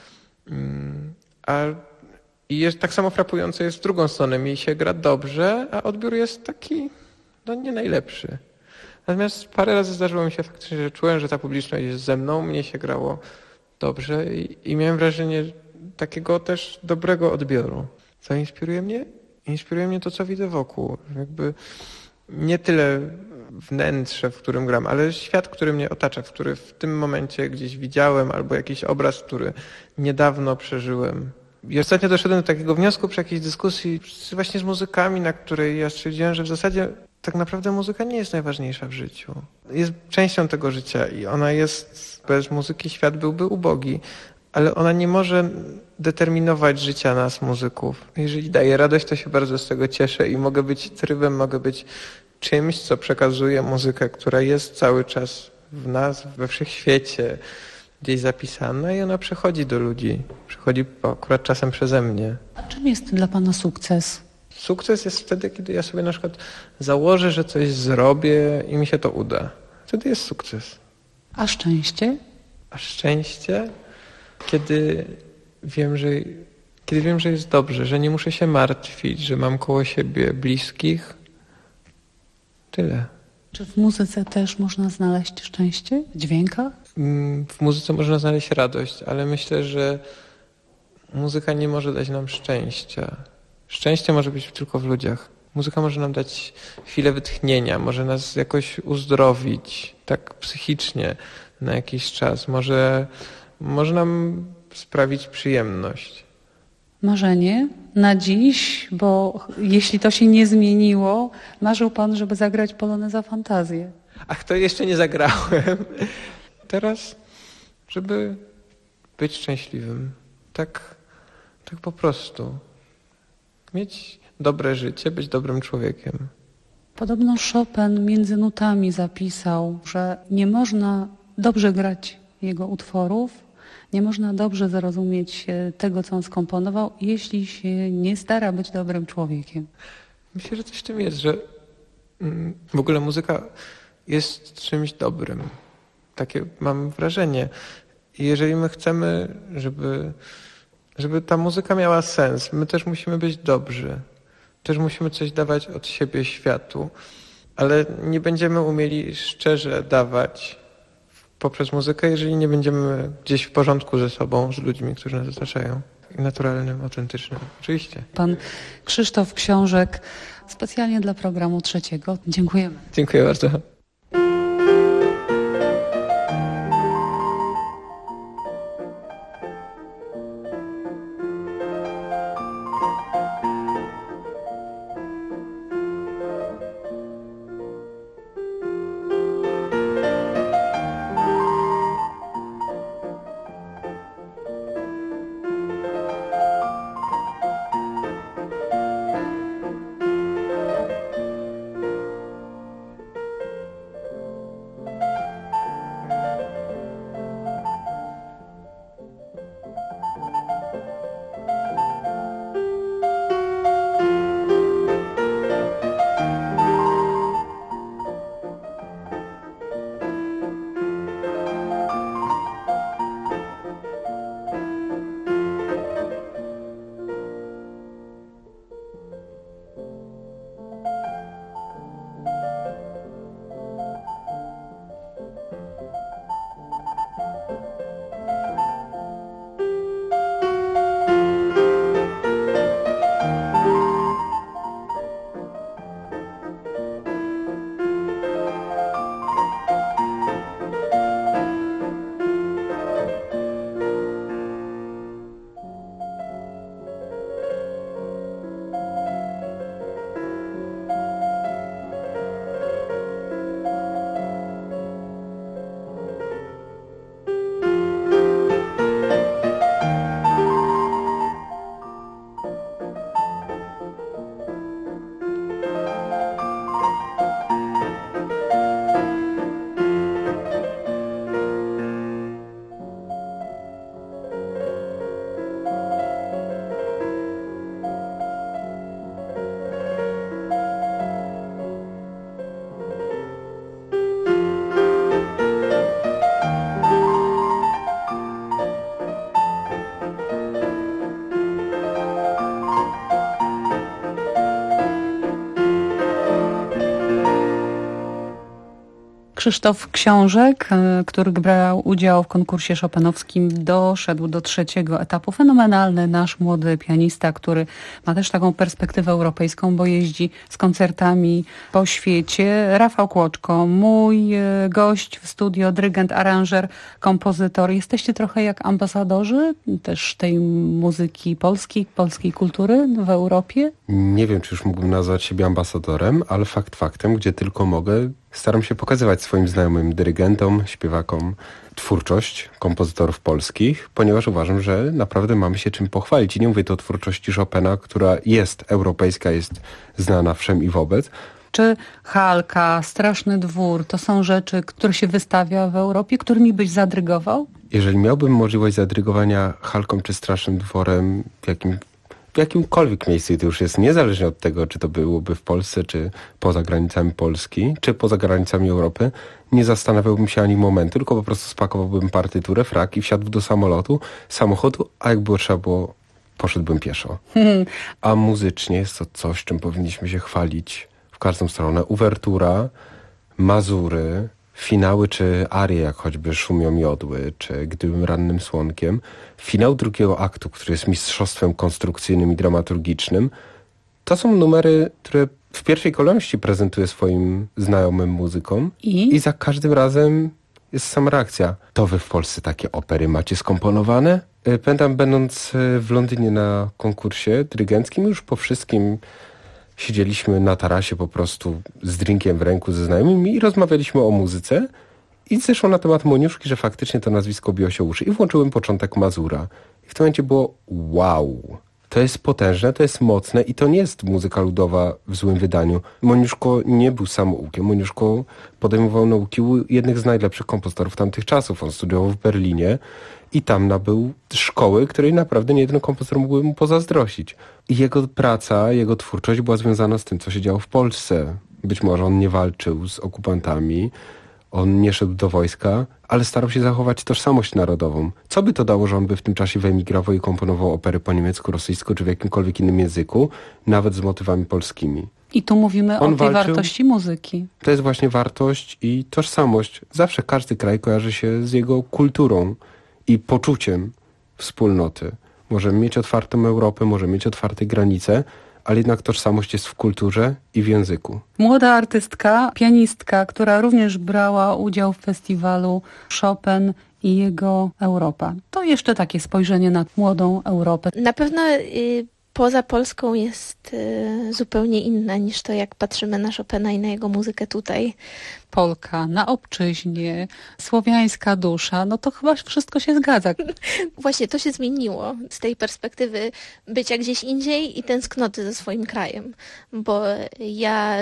I jest tak samo frapujące jest w drugą stronę. Mi się gra dobrze, a odbiór jest taki, nie najlepszy. Natomiast parę razy zdarzyło mi się faktycznie, że czułem, że ta publiczność jest ze mną, mnie się grało dobrze i miałem wrażenie takiego też dobrego odbioru. Co inspiruje mnie? Inspiruje mnie to, co widzę wokół. Jakby nie tyle wnętrze, w którym gram, ale świat, który mnie otacza, który w tym momencie gdzieś widziałem, albo jakiś obraz, który niedawno przeżyłem. I ostatnio doszedłem do takiego wniosku przy jakiejś dyskusji właśnie z muzykami, na której ja stwierdziłem, że w zasadzie tak naprawdę muzyka nie jest najważniejsza w życiu. Jest częścią tego życia i ona jest, bez muzyki świat byłby ubogi, ale ona nie może determinować życia nas, muzyków. Jeżeli daje radość, to się bardzo z tego cieszę i mogę być trybem, mogę być czymś, co przekazuje muzykę, która jest cały czas w nas, we wszechświecie, gdzieś zapisana i ona przechodzi do ludzi. Przechodzi akurat czasem przeze mnie. A czym jest dla pana sukces? Sukces jest wtedy, kiedy ja sobie na przykład założę, że coś zrobię i mi się to uda. Wtedy jest sukces. A szczęście? A szczęście? Kiedy wiem, że jest dobrze, że nie muszę się martwić, że mam koło siebie bliskich. Tyle. Czy w muzyce też można znaleźć szczęście? W dźwiękach? W muzyce można znaleźć radość, ale myślę, że muzyka nie może dać nam szczęścia. Szczęście może być tylko w ludziach. Muzyka może nam dać chwilę wytchnienia, może nas jakoś uzdrowić, tak psychicznie na jakiś czas. Może nam sprawić przyjemność. Marzenie na dziś, bo jeśli to się nie zmieniło, marzył pan, żeby zagrać Poloneza Fantazję. Ach, to jeszcze nie zagrałem. Teraz, żeby być szczęśliwym. Tak po prostu. Mieć dobre życie, być dobrym człowiekiem. Podobno Chopin między nutami zapisał, że nie można dobrze grać jego utworów, nie można dobrze zrozumieć tego, co on skomponował, jeśli się nie stara być dobrym człowiekiem. Myślę, że coś w tym jest, że w ogóle muzyka jest czymś dobrym. Takie mam wrażenie. I jeżeli my chcemy, żeby ta muzyka miała sens, my też musimy być dobrzy. Też musimy coś dawać od siebie światu. Ale nie będziemy umieli szczerze dawać poprzez muzykę, jeżeli nie będziemy gdzieś w porządku ze sobą, z ludźmi, którzy nas otaczają. Naturalnym, autentycznym. Oczywiście. Pan Krzysztof Książek, specjalnie dla programu Trzeciego. Dziękujemy. Dziękuję bardzo. Krzysztof Książek, który brał udział w konkursie chopinowskim, doszedł do 3. etapu. Fenomenalny nasz młody pianista, który ma też taką perspektywę europejską, bo jeździ z koncertami po świecie. Rafał Kłoczko, mój gość w studio, dyrygent, aranżer, kompozytor. Jesteście trochę jak ambasadorzy też tej muzyki polskiej kultury w Europie? Nie wiem, czy już mógłbym nazwać siebie ambasadorem, ale fakt faktem, gdzie tylko mogę, staram się pokazywać swoim znajomym dyrygentom, śpiewakom twórczość kompozytorów polskich, ponieważ uważam, że naprawdę mamy się czym pochwalić. I nie mówię tu o twórczości Chopina, która jest europejska, jest znana wszem i wobec. Czy Halka, Straszny Dwór to są rzeczy, które się wystawia w Europie, którymi byś zadrygował? Jeżeli miałbym możliwość zadrygowania Halką czy Strasznym Dworem w jakimkolwiek miejscu, to już jest niezależnie od tego, czy to byłoby w Polsce, czy poza granicami Polski, czy poza granicami Europy, nie zastanawiałbym się ani momentu, tylko po prostu spakowałbym partyturę, frak i wsiadł do samochodu, a jak było trzeba było, poszedłbym pieszo. A muzycznie jest to coś, czym powinniśmy się chwalić w każdą stronę. Uwertura, mazury, finały czy arie, jak choćby Szumią miodły, czy Gdybym rannym słonkiem. Finał drugiego aktu, który jest mistrzostwem konstrukcyjnym i dramaturgicznym. To są numery, które w pierwszej kolejności prezentuję swoim znajomym muzykom. I za każdym razem jest sama reakcja. To wy w Polsce takie opery macie skomponowane? Pamiętam, będąc w Londynie na konkursie dyrygenckim, już po wszystkim siedzieliśmy na tarasie po prostu z drinkiem w ręku ze znajomymi i rozmawialiśmy o muzyce i zeszło na temat Moniuszki, że faktycznie to nazwisko biło się uszy i włączyłem początek Mazura. I w tym momencie było wow, to jest potężne, to jest mocne i to nie jest muzyka ludowa w złym wydaniu. Moniuszko nie był samoukiem, Moniuszko podejmował nauki u jednych z najlepszych kompozytorów tamtych czasów. On studiował w Berlinie i tam nabył szkoły, której naprawdę nie jeden kompozytor mógłby mu pozazdrościć. I jego praca, jego twórczość była związana z tym, co się działo w Polsce. Być może on nie walczył z okupantami, on nie szedł do wojska, ale starał się zachować tożsamość narodową. Co by to dało, że on by w tym czasie wyemigrował i komponował opery po niemiecku, rosyjsku czy w jakimkolwiek innym języku, nawet z motywami polskimi. I tu mówimy o tej wartości muzyki. To jest właśnie wartość i tożsamość. Zawsze każdy kraj kojarzy się z jego kulturą i poczuciem wspólnoty. Możemy mieć otwartą Europę, możemy mieć otwarte granice, ale jednak tożsamość jest w kulturze i w języku. Młoda artystka, pianistka, która również brała udział w festiwalu Chopin i jego Europa. To jeszcze takie spojrzenie na młodą Europę. Na pewno poza Polską jest zupełnie inna niż to, jak patrzymy na Chopina i na jego muzykę tutaj. Polka, na obczyźnie, słowiańska dusza, no to chyba wszystko się zgadza. Właśnie to się zmieniło z tej perspektywy bycia gdzieś indziej i tęsknoty ze swoim krajem, bo ja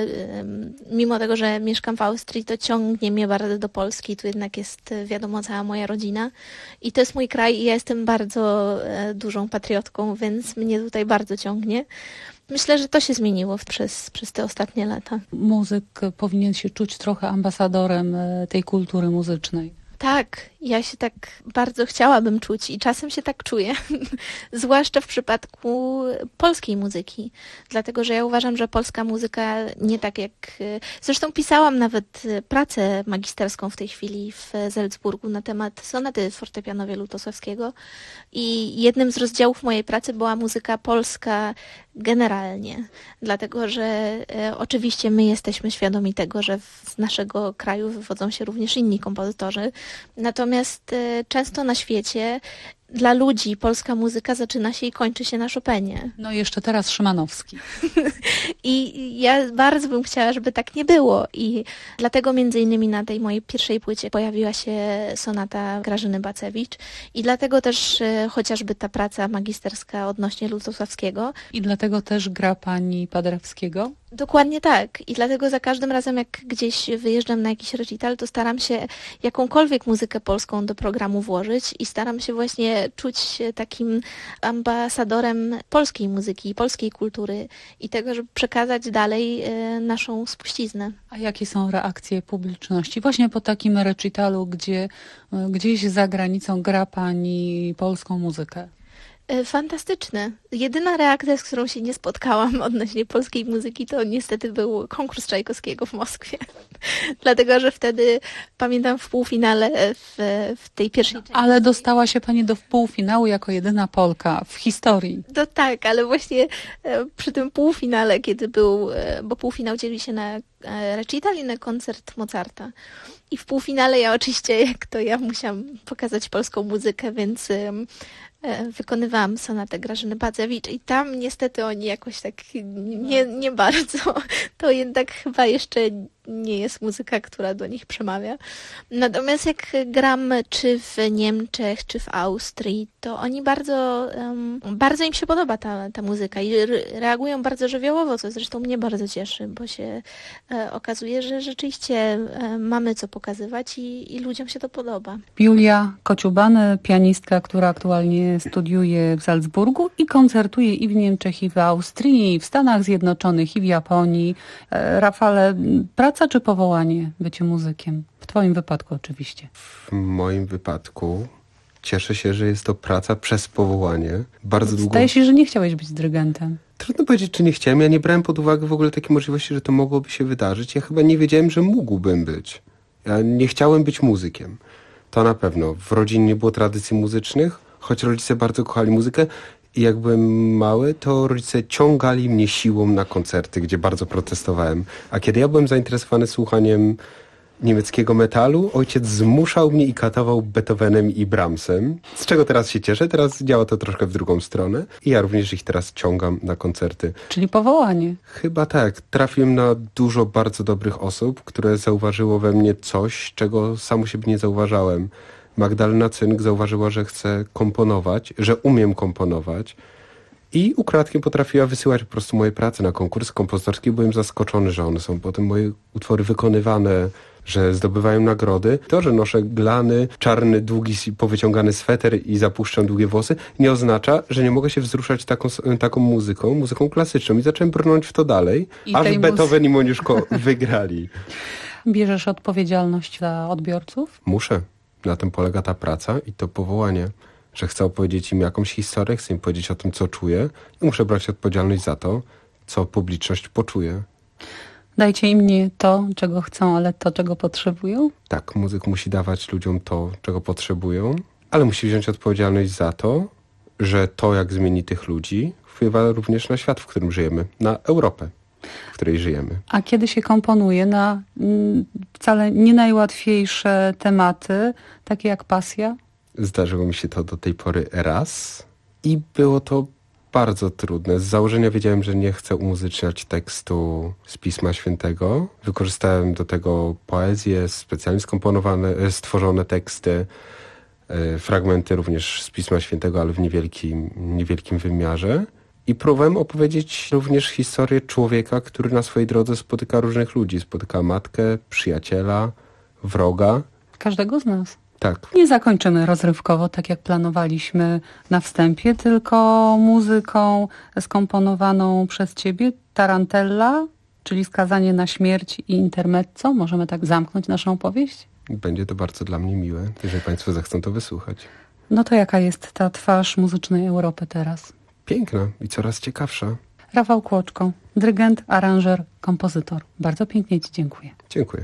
mimo tego, że mieszkam w Austrii, to ciągnie mnie bardzo do Polski, tu jednak jest wiadomo cała moja rodzina i to jest mój kraj i ja jestem bardzo dużą patriotką, więc mnie tutaj bardzo ciągnie. Myślę, że to się zmieniło przez te ostatnie lata. Muzyk powinien się czuć trochę ambasadorem tej kultury muzycznej. Tak, ja się tak bardzo chciałabym czuć i czasem się tak czuję, zwłaszcza w przypadku polskiej muzyki, dlatego że ja uważam, że polska muzyka nie tak jak... Zresztą pisałam nawet pracę magisterską w tej chwili w Salzburgu na temat sonaty fortepianowej Lutosławskiego i jednym z rozdziałów mojej pracy była muzyka polska generalnie, dlatego że oczywiście my jesteśmy świadomi tego, że z naszego kraju wywodzą się również inni kompozytorzy, natomiast często na świecie dla ludzi polska muzyka zaczyna się i kończy się na Chopinie. No i jeszcze teraz Szymanowski. I ja bardzo bym chciała, żeby tak nie było i dlatego między innymi na tej mojej pierwszej płycie pojawiła się sonata Grażyny Bacewicz i dlatego też chociażby ta praca magisterska odnośnie Lutosławskiego. I dlatego też gra pani Paderewskiego? Dokładnie tak. I dlatego za każdym razem, jak gdzieś wyjeżdżam na jakiś recital, to staram się jakąkolwiek muzykę polską do programu włożyć i staram się właśnie czuć się takim ambasadorem polskiej muzyki, polskiej kultury i tego, żeby przekazać dalej naszą spuściznę. A jakie są reakcje publiczności? Właśnie po takim recitalu, gdzie gdzieś za granicą gra pani polską muzykę. Fantastyczny. Jedyna reakcja, z którą się nie spotkałam odnośnie polskiej muzyki, to niestety był konkurs Czajkowskiego w Moskwie. Dlatego, że wtedy, pamiętam, w półfinale w tej pierwszej części. Ale dostała się pani do półfinału jako jedyna Polka w historii. No tak, ale właśnie przy tym półfinale, kiedy był, bo półfinał dzieli się na recital i na koncert Mozarta. I w półfinale ja oczywiście, jak to ja, musiałam pokazać polską muzykę, więc wykonywałam sonatę Grażyny Badzewicz i tam niestety oni jakoś tak nie bardzo. To jednak chyba jeszcze nie jest muzyka, która do nich przemawia. Natomiast jak gram czy w Niemczech, czy w Austrii, to oni bardzo im się podoba ta muzyka i reagują bardzo żywiołowo, co zresztą mnie bardzo cieszy, bo się okazuje, że rzeczywiście mamy co pokazywać i ludziom się to podoba. Julia Kociuban, pianistka, która aktualnie studiuje w Salzburgu i koncertuje i w Niemczech, i w Austrii, i w Stanach Zjednoczonych, i w Japonii. Rafale, praca czy powołanie bycie muzykiem? W twoim wypadku oczywiście. W moim wypadku cieszę się, że jest to praca przez powołanie. Bardzo długo... Zdaje się, że nie chciałeś być dyrygentem. Trudno powiedzieć, czy nie chciałem. Ja nie brałem pod uwagę w ogóle takiej możliwości, że to mogłoby się wydarzyć. Ja chyba nie wiedziałem, że mógłbym być. Ja nie chciałem być muzykiem. To na pewno. W rodzinie nie było tradycji muzycznych, choć rodzice bardzo kochali muzykę. I jak byłem mały, to rodzice ciągali mnie siłą na koncerty, gdzie bardzo protestowałem. A kiedy ja byłem zainteresowany słuchaniem niemieckiego metalu, ojciec zmuszał mnie i katował Beethovenem i Brahmsem. Z czego teraz się cieszę. Teraz działa to troszkę w drugą stronę. I ja również ich teraz ciągam na koncerty. Czyli powołanie. Chyba tak. Trafiłem na dużo bardzo dobrych osób, które zauważyło we mnie coś, czego sam u siebie nie zauważałem. Magdalena Cynk zauważyła, że chcę komponować, że umiem komponować i ukradkiem potrafiła wysyłać po prostu moje prace na konkurs kompozytorski. Byłem zaskoczony, że one są potem moje utwory wykonywane, że zdobywają nagrody. To, że noszę glany, czarny, długi, powyciągany sweter i zapuszczam długie włosy, nie oznacza, że nie mogę się wzruszać taką muzyką klasyczną. I zacząłem brnąć w to dalej, aż Beethoven i Moniuszko wygrali. Bierzesz odpowiedzialność za odbiorców? Muszę. Na tym polega ta praca i to powołanie, że chcę opowiedzieć im jakąś historię, chcę im powiedzieć o tym, co czuję i muszę brać odpowiedzialność za to, co publiczność poczuje. Dajcie im nie to, czego chcą, ale to, czego potrzebują? Tak, muzyk musi dawać ludziom to, czego potrzebują, ale musi wziąć odpowiedzialność za to, że to, jak zmieni tych ludzi, wpływa również na świat, w którym żyjemy, na Europę, w której żyjemy. A kiedy się komponuje na wcale nie najłatwiejsze tematy, takie jak pasja? Zdarzyło mi się to do tej pory raz i było to bardzo trudne. Z założenia wiedziałem, że nie chcę umuzyczniać tekstu z Pisma Świętego. Wykorzystałem do tego poezję, specjalnie stworzone teksty, fragmenty również z Pisma Świętego, ale w niewielkim wymiarze. I próbowałem opowiedzieć również historię człowieka, który na swojej drodze spotyka różnych ludzi. Spotyka matkę, przyjaciela, wroga. Każdego z nas. Tak. Nie zakończymy rozrywkowo, tak jak planowaliśmy na wstępie, tylko muzyką skomponowaną przez ciebie. Tarantella, czyli Skazanie na śmierć i intermezzo. Możemy tak zamknąć naszą opowieść? Będzie to bardzo dla mnie miłe, jeżeli państwo zechcą to wysłuchać. No to jaka jest ta twarz muzycznej Europy teraz? Piękna i coraz ciekawsza. Rafał Kłoczko, dyrygent, aranżer, kompozytor. Bardzo pięknie ci dziękuję. Dziękuję.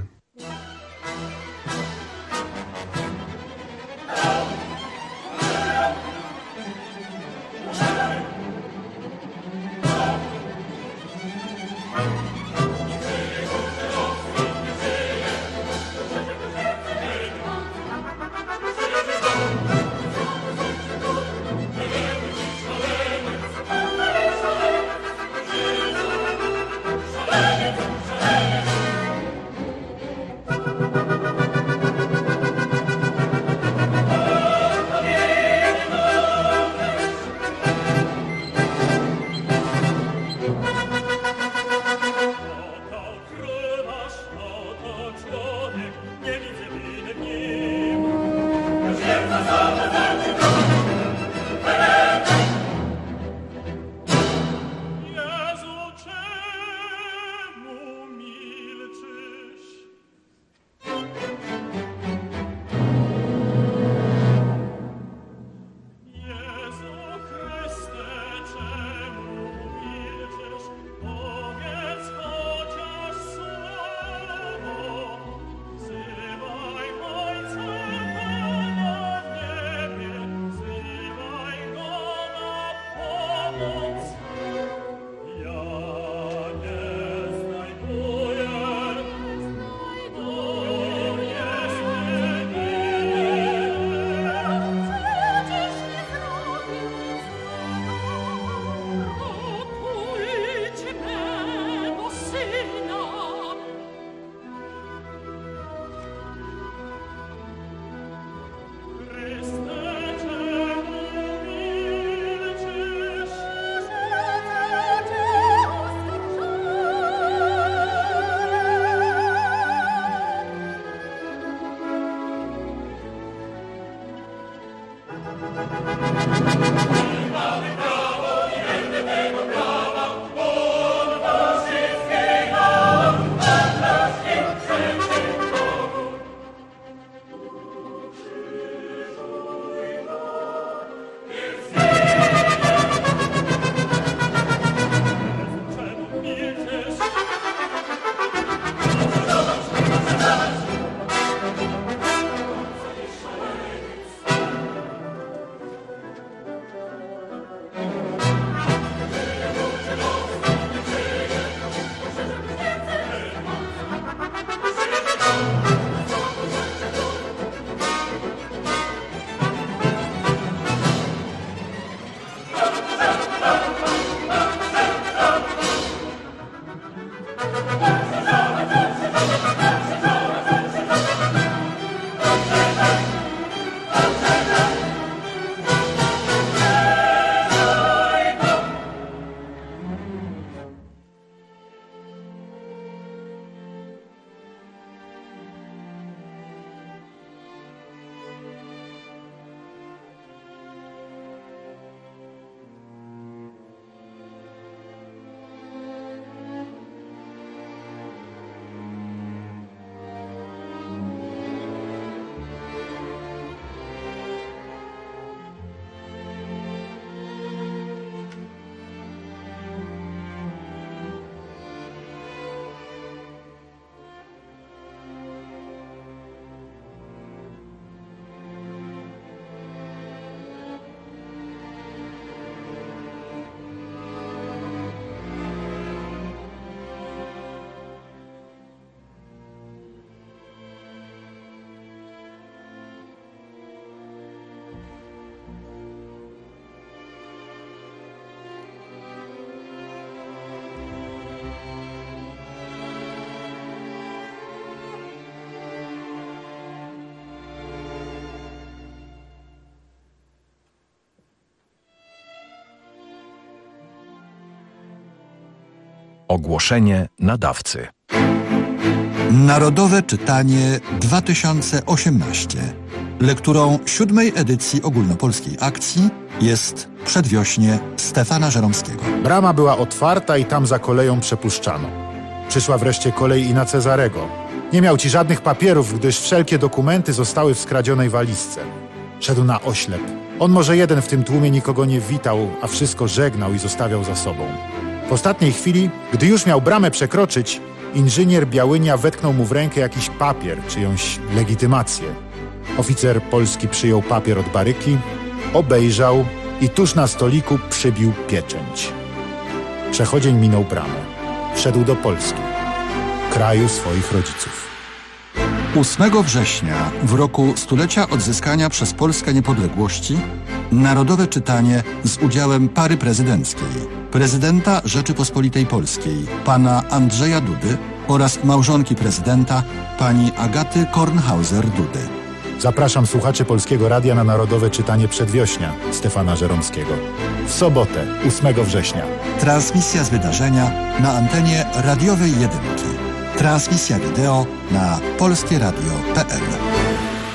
Ogłoszenie nadawcy. Narodowe Czytanie 2018. Lekturą 7. edycji ogólnopolskiej akcji jest Przedwiośnie Stefana Żeromskiego. Brama była otwarta i tam za koleją przepuszczano. Przyszła wreszcie kolej i na Cezarego. Nie miał ci żadnych papierów, gdyż wszelkie dokumenty zostały w skradzionej walizce. Szedł na oślep. On może jeden w tym tłumie nikogo nie witał, a wszystko żegnał i zostawiał za sobą. W ostatniej chwili, gdy już miał bramę przekroczyć, inżynier Białynia wetknął mu w rękę jakiś papier, czyjąś legitymację. Oficer polski przyjął papier od baryki, obejrzał i tuż na stoliku przybił pieczęć. Przechodzień minął bramę. Wszedł do Polski, kraju swoich rodziców. 8 września, w roku stulecia odzyskania przez Polskę niepodległości, Narodowe Czytanie z udziałem pary prezydenckiej, prezydenta Rzeczypospolitej Polskiej, pana Andrzeja Dudy oraz małżonki prezydenta, pani Agaty Kornhauser-Dudy. Zapraszam słuchaczy Polskiego Radia na Narodowe Czytanie Przedwiośnia Stefana Żeromskiego. W sobotę, 8 września. Transmisja z wydarzenia na antenie radiowej Jedynki. Transmisja wideo na polskieradio.pl.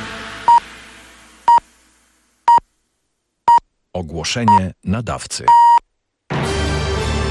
Ogłoszenie nadawcy.